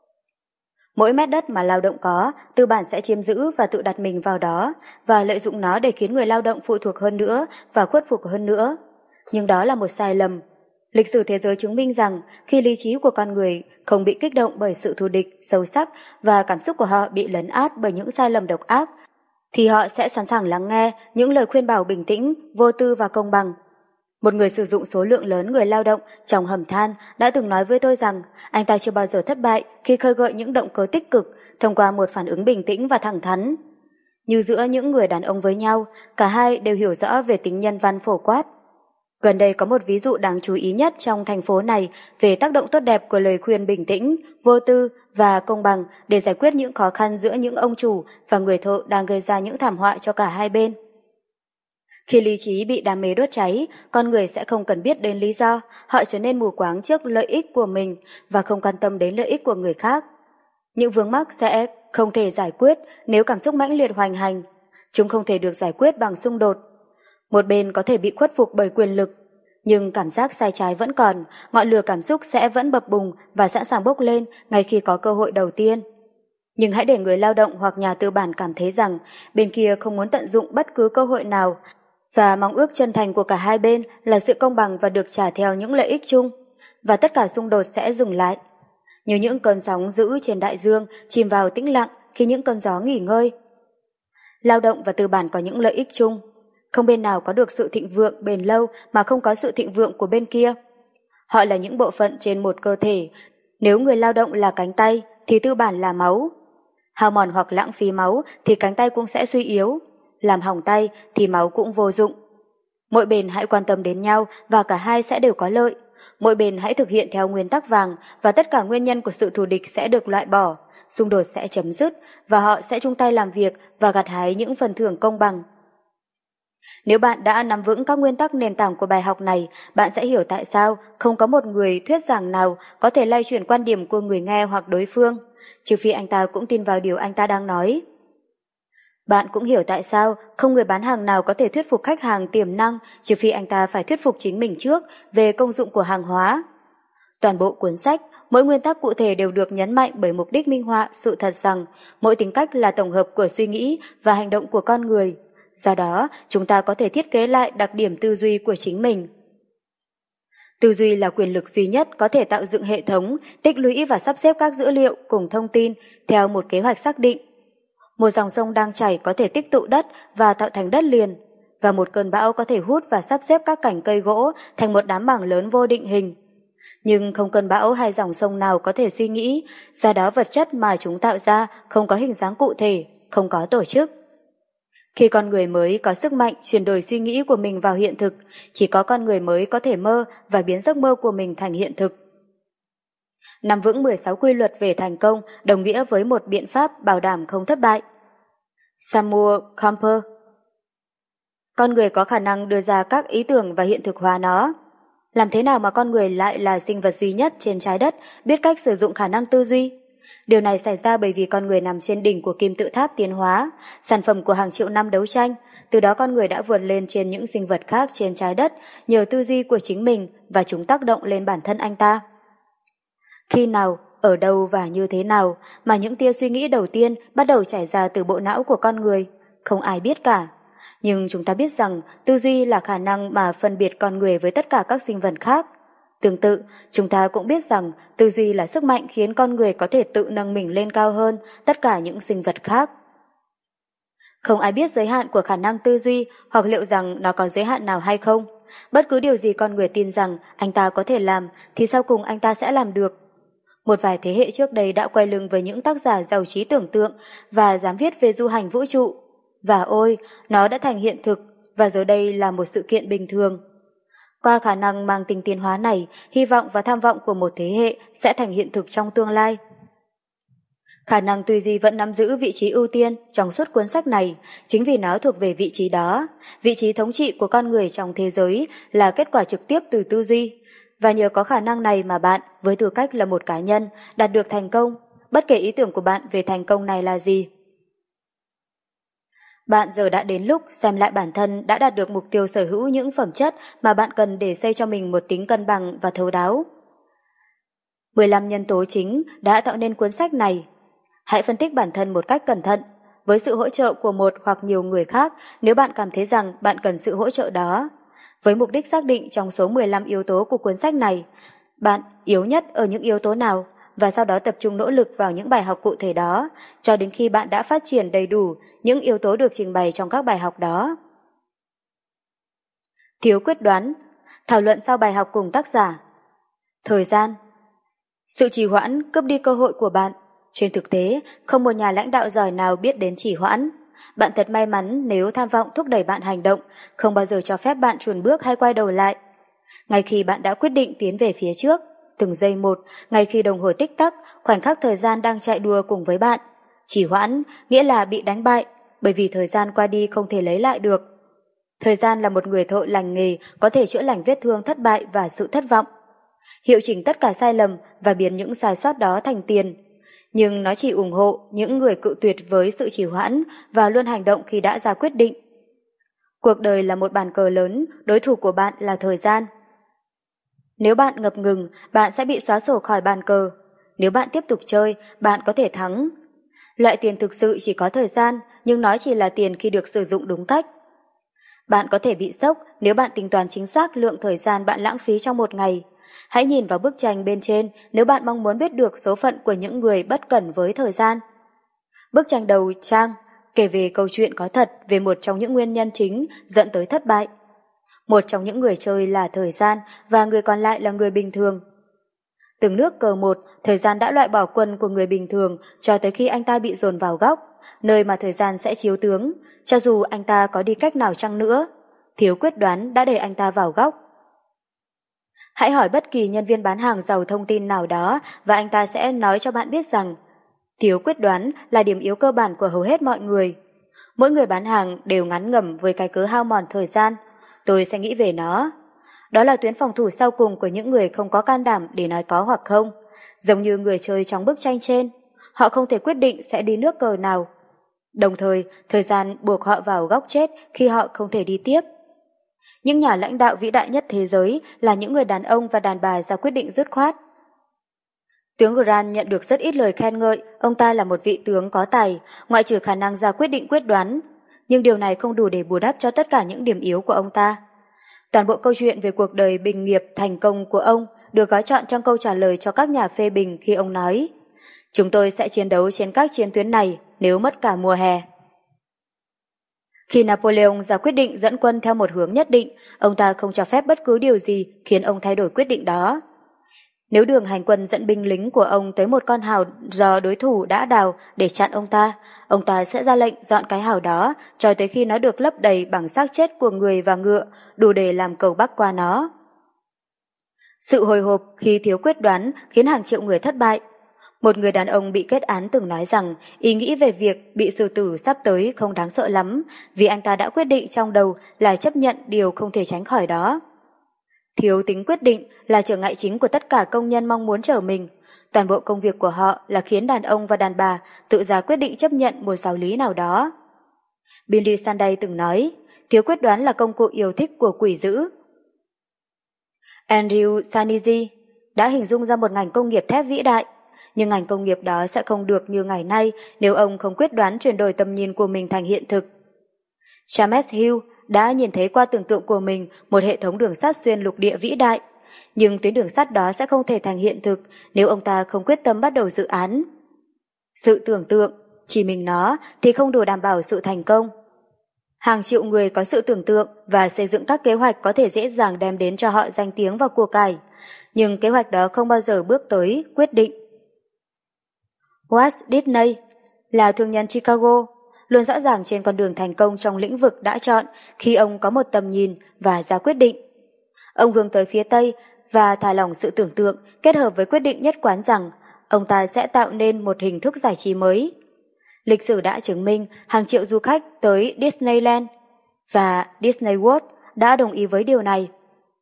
Mỗi mét đất mà lao động có, tư bản sẽ chiếm giữ và tự đặt mình vào đó và lợi dụng nó để khiến người lao động phụ thuộc hơn nữa và khuất phục hơn nữa. Nhưng đó là một sai lầm. Lịch sử thế giới chứng minh rằng khi lý trí của con người không bị kích động bởi sự thù địch, sâu sắc và cảm xúc của họ bị lấn át bởi những sai lầm độc ác, thì họ sẽ sẵn sàng lắng nghe những lời khuyên bảo bình tĩnh, vô tư và công bằng. Một người sử dụng số lượng lớn người lao động trong hầm than đã từng nói với tôi rằng anh ta chưa bao giờ thất bại khi khơi gợi những động cơ tích cực thông qua một phản ứng bình tĩnh và thẳng thắn. Như giữa những người đàn ông với nhau, cả hai đều hiểu rõ về tính nhân văn phổ quát. Gần đây có một ví dụ đáng chú ý nhất trong thành phố này về tác động tốt đẹp của lời khuyên bình tĩnh, vô tư và công bằng để giải quyết những khó khăn giữa những ông chủ và người thợ đang gây ra những thảm họa cho cả hai bên. Khi lý trí bị đam mê đốt cháy, con người sẽ không cần biết đến lý do, họ trở nên mù quáng trước lợi ích của mình và không quan tâm đến lợi ích của người khác. Những vướng mắc sẽ không thể giải quyết nếu cảm xúc mãnh liệt hoành hành. Chúng không thể được giải quyết bằng xung đột. Một bên có thể bị khuất phục bởi quyền lực, nhưng cảm giác sai trái vẫn còn, ngọn lửa cảm xúc sẽ vẫn bập bùng và sẵn sàng bốc lên ngay khi có cơ hội đầu tiên. Nhưng hãy để người lao động hoặc nhà tư bản cảm thấy rằng bên kia không muốn tận dụng bất cứ cơ hội nào và mong ước chân thành của cả hai bên là sự công bằng và được trả theo những lợi ích chung, và tất cả xung đột sẽ dừng lại. Như những cơn sóng dữ trên đại dương chìm vào tĩnh lặng khi những cơn gió nghỉ ngơi. Lao động và tư bản có những lợi ích chung. Không bên nào có được sự thịnh vượng bền lâu mà không có sự thịnh vượng của bên kia. Họ là những bộ phận trên một cơ thể. Nếu người lao động là cánh tay thì tư bản là máu. Hao mòn hoặc lãng phí máu thì cánh tay cũng sẽ suy yếu. Làm hỏng tay thì máu cũng vô dụng. Mỗi bên hãy quan tâm đến nhau và cả hai sẽ đều có lợi. Mỗi bên hãy thực hiện theo nguyên tắc vàng và tất cả nguyên nhân của sự thù địch sẽ được loại bỏ. Xung đột sẽ chấm dứt và họ sẽ chung tay làm việc và gặt hái những phần thưởng công bằng. Nếu bạn đã nắm vững các nguyên tắc nền tảng của bài học này, bạn sẽ hiểu tại sao không có một người thuyết giảng nào có thể lay chuyển quan điểm của người nghe hoặc đối phương, trừ phi anh ta cũng tin vào điều anh ta đang nói. Bạn cũng hiểu tại sao không người bán hàng nào có thể thuyết phục khách hàng tiềm năng, trừ phi anh ta phải thuyết phục chính mình trước về công dụng của hàng hóa. Toàn bộ cuốn sách, mỗi nguyên tắc cụ thể đều được nhấn mạnh bởi mục đích minh họa sự thật rằng mỗi tính cách là tổng hợp của suy nghĩ và hành động của con người. Do đó, chúng ta có thể thiết kế lại đặc điểm tư duy của chính mình. Tư duy là quyền lực duy nhất có thể tạo dựng hệ thống, tích lũy và sắp xếp các dữ liệu cùng thông tin theo một kế hoạch xác định. Một dòng sông đang chảy có thể tích tụ đất và tạo thành đất liền, và một cơn bão có thể hút và sắp xếp các cành cây gỗ thành một đám mảng lớn vô định hình. Nhưng không cơn bão hay dòng sông nào có thể suy nghĩ, do đó vật chất mà chúng tạo ra không có hình dáng cụ thể, không có tổ chức. Khi con người mới có sức mạnh chuyển đổi suy nghĩ của mình vào hiện thực, chỉ có con người mới có thể mơ và biến giấc mơ của mình thành hiện thực. Nắm vững mười sáu quy luật về thành công đồng nghĩa với một biện pháp bảo đảm không thất bại. Samuel Camper. Con người có khả năng đưa ra các ý tưởng và hiện thực hóa nó. Làm thế nào mà con người lại là sinh vật duy nhất trên trái đất biết cách sử dụng khả năng tư duy? Điều này xảy ra bởi vì con người nằm trên đỉnh của kim tự tháp tiến hóa, sản phẩm của hàng triệu năm đấu tranh, từ đó con người đã vượt lên trên những sinh vật khác trên trái đất nhờ tư duy của chính mình và chúng tác động lên bản thân anh ta. Khi nào, ở đâu và như thế nào mà những tia suy nghĩ đầu tiên bắt đầu chảy ra từ bộ não của con người? Không ai biết cả. Nhưng chúng ta biết rằng tư duy là khả năng mà phân biệt con người với tất cả các sinh vật khác. Tương tự, chúng ta cũng biết rằng tư duy là sức mạnh khiến con người có thể tự nâng mình lên cao hơn tất cả những sinh vật khác. Không ai biết giới hạn của khả năng tư duy hoặc liệu rằng nó có giới hạn nào hay không. Bất cứ điều gì con người tin rằng anh ta có thể làm thì sau cùng anh ta sẽ làm được. Một vài thế hệ trước đây đã quay lưng với những tác giả giàu trí tưởng tượng và dám viết về du hành vũ trụ. Và ôi, nó đã thành hiện thực và giờ đây là một sự kiện bình thường. Qua khả năng mang tính tiến hóa này, hy vọng và tham vọng của một thế hệ sẽ thành hiện thực trong tương lai. Khả năng tư duy vẫn nắm giữ vị trí ưu tiên trong suốt cuốn sách này, chính vì nó thuộc về vị trí đó. Vị trí thống trị của con người trong thế giới là kết quả trực tiếp từ tư duy. Và nhờ có khả năng này mà bạn, với tư cách là một cá nhân, đạt được thành công, bất kể ý tưởng của bạn về thành công này là gì. Bạn giờ đã đến lúc xem lại bản thân đã đạt được mục tiêu sở hữu những phẩm chất mà bạn cần để xây cho mình một tính cân bằng và thấu đáo. mười lăm nhân tố chính đã tạo nên cuốn sách này. Hãy phân tích bản thân một cách cẩn thận, với sự hỗ trợ của một hoặc nhiều người khác nếu bạn cảm thấy rằng bạn cần sự hỗ trợ đó. Với mục đích xác định trong số mười lăm yếu tố của cuốn sách này, bạn yếu nhất ở những yếu tố nào và sau đó tập trung nỗ lực vào những bài học cụ thể đó cho đến khi bạn đã phát triển đầy đủ những yếu tố được trình bày trong các bài học đó. Thiếu quyết đoán, thảo luận sau bài học cùng tác giả. Thời gian, sự trì hoãn cướp đi cơ hội của bạn. Trên thực tế, không một nhà lãnh đạo giỏi nào biết đến trì hoãn. Bạn thật may mắn nếu tham vọng thúc đẩy bạn hành động, không bao giờ cho phép bạn chùn bước hay quay đầu lại. Ngay khi bạn đã quyết định tiến về phía trước, từng giây một, ngay khi đồng hồ tích tắc, khoảnh khắc thời gian đang chạy đua cùng với bạn. Trì hoãn nghĩa là bị đánh bại, bởi vì thời gian qua đi không thể lấy lại được. Thời gian là một người thợ lành nghề có thể chữa lành vết thương thất bại và sự thất vọng, hiệu chỉnh tất cả sai lầm và biến những sai sót đó thành tiền. Nhưng nó chỉ ủng hộ những người cự tuyệt với sự trì hoãn và luôn hành động khi đã ra quyết định. Cuộc đời là một bàn cờ lớn, đối thủ của bạn là thời gian. Nếu bạn ngập ngừng, bạn sẽ bị xóa sổ khỏi bàn cờ. Nếu bạn tiếp tục chơi, bạn có thể thắng. Loại tiền thực sự chỉ có thời gian, nhưng nó chỉ là tiền khi được sử dụng đúng cách. Bạn có thể bị sốc nếu bạn tính toán chính xác lượng thời gian bạn lãng phí trong một ngày. Hãy nhìn vào bức tranh bên trên nếu bạn mong muốn biết được số phận của những người bất cẩn với thời gian. Bức tranh đầu trang kể về câu chuyện có thật về một trong những nguyên nhân chính dẫn tới thất bại. Một trong những người chơi là thời gian và người còn lại là người bình thường. Từng nước cờ một, thời gian đã loại bỏ quân của người bình thường cho tới khi anh ta bị dồn vào góc, nơi mà thời gian sẽ chiếu tướng, cho dù anh ta có đi cách nào chăng nữa. Thiếu quyết đoán đã đẩy anh ta vào góc. Hãy hỏi bất kỳ nhân viên bán hàng giàu thông tin nào đó và anh ta sẽ nói cho bạn biết rằng thiếu quyết đoán là điểm yếu cơ bản của hầu hết mọi người. Mỗi người bán hàng đều ngán ngẩm với cái cớ hao mòn thời gian. Tôi sẽ nghĩ về nó. Đó là tuyến phòng thủ sau cùng của những người không có can đảm để nói có hoặc không. Giống như người chơi trong bức tranh trên. Họ không thể quyết định sẽ đi nước cờ nào. Đồng thời, thời gian buộc họ vào góc chết khi họ không thể đi tiếp. Những nhà lãnh đạo vĩ đại nhất thế giới là những người đàn ông và đàn bà ra quyết định dứt khoát. Tướng Grant nhận được rất ít lời khen ngợi, ông ta là một vị tướng có tài, ngoại trừ khả năng ra quyết định quyết đoán. Nhưng điều này không đủ để bù đắp cho tất cả những điểm yếu của ông ta. Toàn bộ câu chuyện về cuộc đời bình nghiệp thành công của ông được gói trọn trong câu trả lời cho các nhà phê bình khi ông nói: "Chúng tôi sẽ chiến đấu trên các chiến tuyến này nếu mất cả mùa hè." Khi Napoleon ra quyết định dẫn quân theo một hướng nhất định, ông ta không cho phép bất cứ điều gì khiến ông thay đổi quyết định đó. Nếu đường hành quân dẫn binh lính của ông tới một con hào do đối thủ đã đào để chặn ông ta, ông ta sẽ ra lệnh dọn cái hào đó cho tới khi nó được lấp đầy bằng xác chết của người và ngựa, đủ để làm cầu bắc qua nó. Sự hồi hộp khi thiếu quyết đoán khiến hàng triệu người thất bại. Một người đàn ông bị kết án từng nói rằng ý nghĩ về việc bị xử tử sắp tới không đáng sợ lắm, vì anh ta đã quyết định trong đầu là chấp nhận điều không thể tránh khỏi đó. Thiếu tính quyết định là trở ngại chính của tất cả công nhân mong muốn trở mình. Toàn bộ công việc của họ là khiến đàn ông và đàn bà tự ra quyết định chấp nhận một giáo lý nào đó. Billy Sunday từng nói, thiếu quyết đoán là công cụ yêu thích của quỷ dữ. Andrew Carnegie đã hình dung ra một ngành công nghiệp thép vĩ đại, nhưng ngành công nghiệp đó sẽ không được như ngày nay nếu ông không quyết đoán chuyển đổi tầm nhìn của mình thành hiện thực. James Hill đã nhìn thấy qua tưởng tượng của mình một hệ thống đường sắt xuyên lục địa vĩ đại, nhưng tuyến đường sắt đó sẽ không thể thành hiện thực nếu ông ta không quyết tâm bắt đầu dự án. Sự tưởng tượng, chỉ mình nó thì không đủ đảm bảo sự thành công. Hàng triệu người có sự tưởng tượng và xây dựng các kế hoạch có thể dễ dàng đem đến cho họ danh tiếng và của cải, nhưng kế hoạch đó không bao giờ bước tới quyết định. Walt Disney là thương nhân Chicago, luôn rõ ràng trên con đường thành công trong lĩnh vực đã chọn khi ông có một tầm nhìn và ra quyết định. Ông hướng tới phía Tây và thả lỏng sự tưởng tượng kết hợp với quyết định nhất quán rằng ông ta sẽ tạo nên một hình thức giải trí mới. Lịch sử đã chứng minh hàng triệu du khách tới Disneyland và Disney World đã đồng ý với điều này.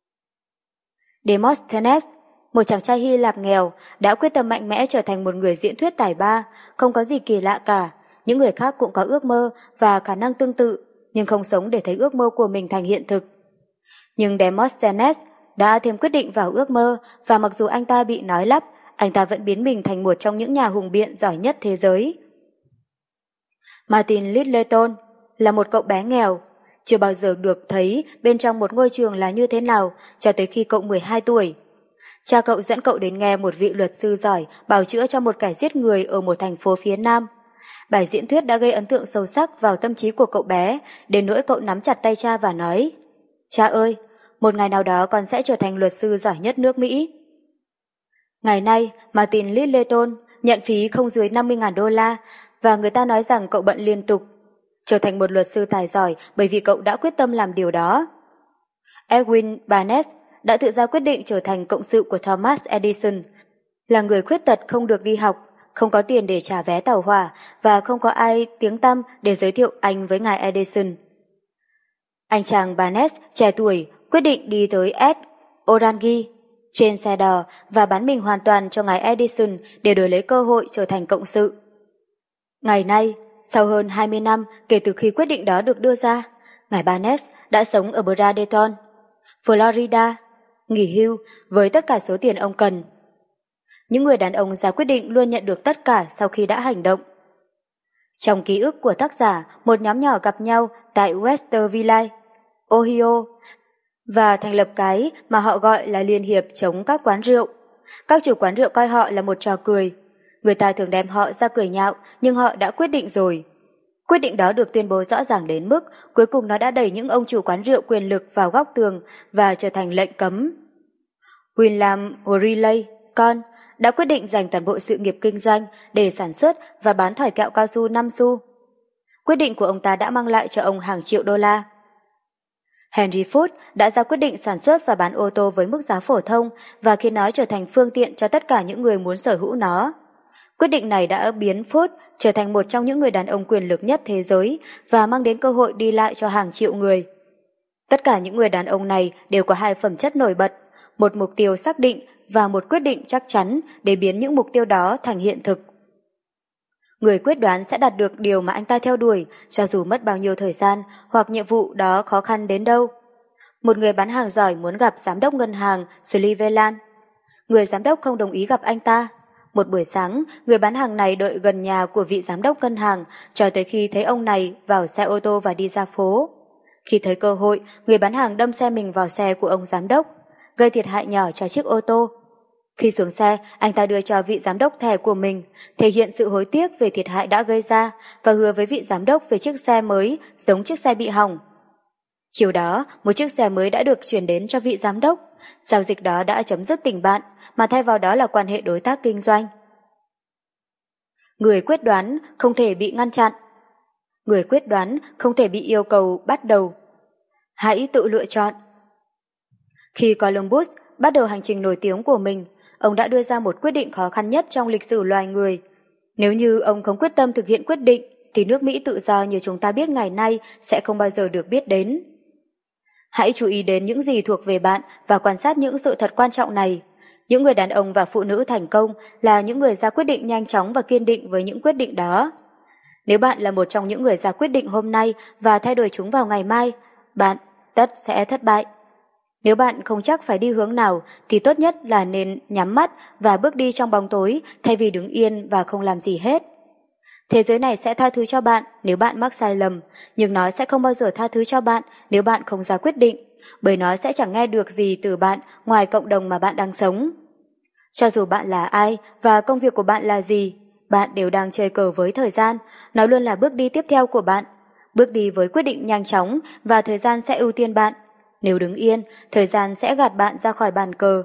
Demosthenes, một chàng trai Hy Lạp nghèo, đã quyết tâm mạnh mẽ trở thành một người diễn thuyết tài ba, không có gì kỳ lạ cả. Những người khác cũng có ước mơ và khả năng tương tự, nhưng không sống để thấy ước mơ của mình thành hiện thực. Nhưng Demosthenes đã thêm quyết định vào ước mơ, và mặc dù anh ta bị nói lắp, anh ta vẫn biến mình thành một trong những nhà hùng biện giỏi nhất thế giới. Martin Littleton là một cậu bé nghèo, chưa bao giờ được thấy bên trong một ngôi trường là như thế nào cho tới khi cậu mười hai tuổi. Cha cậu dẫn cậu đến nghe một vị luật sư giỏi bào chữa cho một kẻ giết người ở một thành phố phía Nam. Bài diễn thuyết đã gây ấn tượng sâu sắc vào tâm trí của cậu bé, đến nỗi cậu nắm chặt tay cha và nói: "Cha ơi, một ngày nào đó con sẽ trở thành luật sư giỏi nhất nước Mỹ." Ngày nay, Martin Littleton nhận phí không dưới năm mươi nghìn đô la, và người ta nói rằng cậu bận liên tục, trở thành một luật sư tài giỏi bởi vì cậu đã quyết tâm làm điều đó. Edwin Barnes đã tự ra quyết định trở thành cộng sự của Thomas Edison, là người khuyết tật không được đi học, không có tiền để trả vé tàu hỏa và không có ai tiếng tăm để giới thiệu anh với ngài Edison. Anh chàng Barnes trẻ tuổi quyết định đi tới Ed Orange trên xe đò và bán mình hoàn toàn cho ngài Edison để đổi lấy cơ hội trở thành cộng sự. Ngày nay, sau hơn hai mươi năm kể từ khi quyết định đó được đưa ra, ngài Barnes đã sống ở Bradenton, Florida, nghỉ hưu với tất cả số tiền ông cần. Những người đàn ông ra quyết định luôn nhận được tất cả sau khi đã hành động. Trong ký ức của tác giả, một nhóm nhỏ gặp nhau tại Westerville, Ohio, và thành lập cái mà họ gọi là Liên hiệp chống các quán rượu. Các chủ quán rượu coi họ là một trò cười. Người ta thường đem họ ra cười nhạo, nhưng họ đã quyết định rồi. Quyết định đó được tuyên bố rõ ràng đến mức cuối cùng nó đã đẩy những ông chủ quán rượu quyền lực vào góc tường và trở thành lệnh cấm. William O'Reilly, con, đã quyết định dành toàn bộ sự nghiệp kinh doanh để sản xuất và bán thỏi kẹo cao su năm xu. Quyết định của ông ta đã mang lại cho ông hàng triệu đô la. Henry Ford đã ra quyết định sản xuất và bán ô tô với mức giá phổ thông và khiến nó trở thành phương tiện cho tất cả những người muốn sở hữu nó. Quyết định này đã biến Ford trở thành một trong những người đàn ông quyền lực nhất thế giới và mang đến cơ hội đi lại cho hàng triệu người. Tất cả những người đàn ông này đều có hai phẩm chất nổi bật, một mục tiêu xác định và một quyết định chắc chắn để biến những mục tiêu đó thành hiện thực. Người quyết đoán sẽ đạt được điều mà anh ta theo đuổi, cho dù mất bao nhiêu thời gian hoặc nhiệm vụ đó khó khăn đến đâu. Một người bán hàng giỏi muốn gặp giám đốc ngân hàng Sullivan. Người giám đốc không đồng ý gặp anh ta. Một buổi sáng, người bán hàng này đợi gần nhà của vị giám đốc ngân hàng cho tới khi thấy ông này vào xe ô tô và đi ra phố. Khi thấy cơ hội, người bán hàng đâm xe mình vào xe của ông giám đốc, gây thiệt hại nhỏ cho chiếc ô tô. Khi xuống xe, anh ta đưa cho vị giám đốc thẻ của mình, thể hiện sự hối tiếc về thiệt hại đã gây ra và hứa với vị giám đốc về chiếc xe mới giống chiếc xe bị hỏng. Chiều đó, một chiếc xe mới đã được chuyển đến cho vị giám đốc. Giao dịch đó đã chấm dứt tình bạn, mà thay vào đó là quan hệ đối tác kinh doanh. Người quyết đoán không thể bị ngăn chặn. Người quyết đoán không thể bị yêu cầu bắt đầu. Hãy tự lựa chọn. Khi Columbus bắt đầu hành trình nổi tiếng của mình, ông đã đưa ra một quyết định khó khăn nhất trong lịch sử loài người. Nếu như ông không quyết tâm thực hiện quyết định, thì nước Mỹ tự do như chúng ta biết ngày nay sẽ không bao giờ được biết đến. Hãy chú ý đến những gì thuộc về bạn và quan sát những sự thật quan trọng này. Những người đàn ông và phụ nữ thành công là những người ra quyết định nhanh chóng và kiên định với những quyết định đó. Nếu bạn là một trong những người ra quyết định hôm nay và thay đổi chúng vào ngày mai, bạn tất sẽ thất bại. Nếu bạn không chắc phải đi hướng nào thì tốt nhất là nên nhắm mắt và bước đi trong bóng tối thay vì đứng yên và không làm gì hết. Thế giới này sẽ tha thứ cho bạn nếu bạn mắc sai lầm, nhưng nó sẽ không bao giờ tha thứ cho bạn nếu bạn không ra quyết định, bởi nó sẽ chẳng nghe được gì từ bạn ngoài cộng đồng mà bạn đang sống. Cho dù bạn là ai và công việc của bạn là gì, bạn đều đang chơi cờ với thời gian, nó luôn là bước đi tiếp theo của bạn. Bước đi với quyết định nhanh chóng và thời gian sẽ ưu tiên bạn. Nếu đứng yên, thời gian sẽ gạt bạn ra khỏi bàn cờ.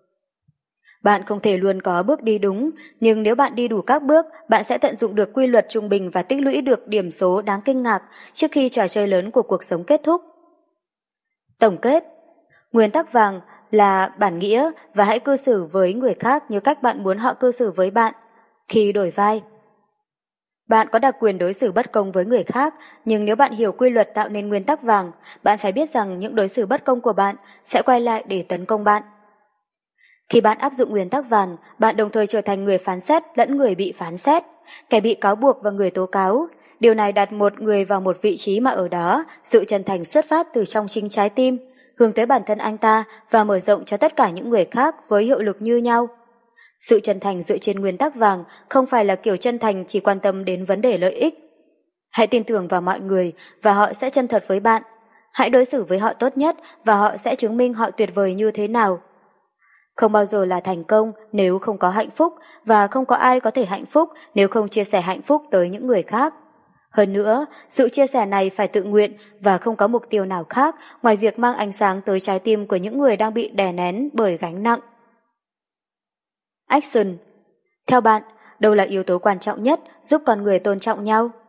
Bạn không thể luôn có bước đi đúng, nhưng nếu bạn đi đủ các bước, bạn sẽ tận dụng được quy luật trung bình và tích lũy được điểm số đáng kinh ngạc trước khi trò chơi lớn của cuộc sống kết thúc. Tổng kết. Nguyên tắc vàng là bản nghĩa và hãy cư xử với người khác như cách bạn muốn họ cư xử với bạn. Khi đổi vai, bạn có đặc quyền đối xử bất công với người khác, nhưng nếu bạn hiểu quy luật tạo nên nguyên tắc vàng, bạn phải biết rằng những đối xử bất công của bạn sẽ quay lại để tấn công bạn. Khi bạn áp dụng nguyên tắc vàng, bạn đồng thời trở thành người phán xét lẫn người bị phán xét, kẻ bị cáo buộc và người tố cáo. Điều này đặt một người vào một vị trí mà ở đó, sự chân thành xuất phát từ trong chính trái tim, hướng tới bản thân anh ta và mở rộng cho tất cả những người khác với hiệu lực như nhau. Sự chân thành dựa trên nguyên tắc vàng không phải là kiểu chân thành chỉ quan tâm đến vấn đề lợi ích. Hãy tin tưởng vào mọi người và họ sẽ chân thật với bạn. Hãy đối xử với họ tốt nhất và họ sẽ chứng minh họ tuyệt vời như thế nào. Không bao giờ là thành công nếu không có hạnh phúc, và không có ai có thể hạnh phúc nếu không chia sẻ hạnh phúc tới những người khác. Hơn nữa, sự chia sẻ này phải tự nguyện và không có mục tiêu nào khác ngoài việc mang ánh sáng tới trái tim của những người đang bị đè nén bởi gánh nặng. Action. Theo bạn, đâu là yếu tố quan trọng nhất giúp con người tôn trọng nhau?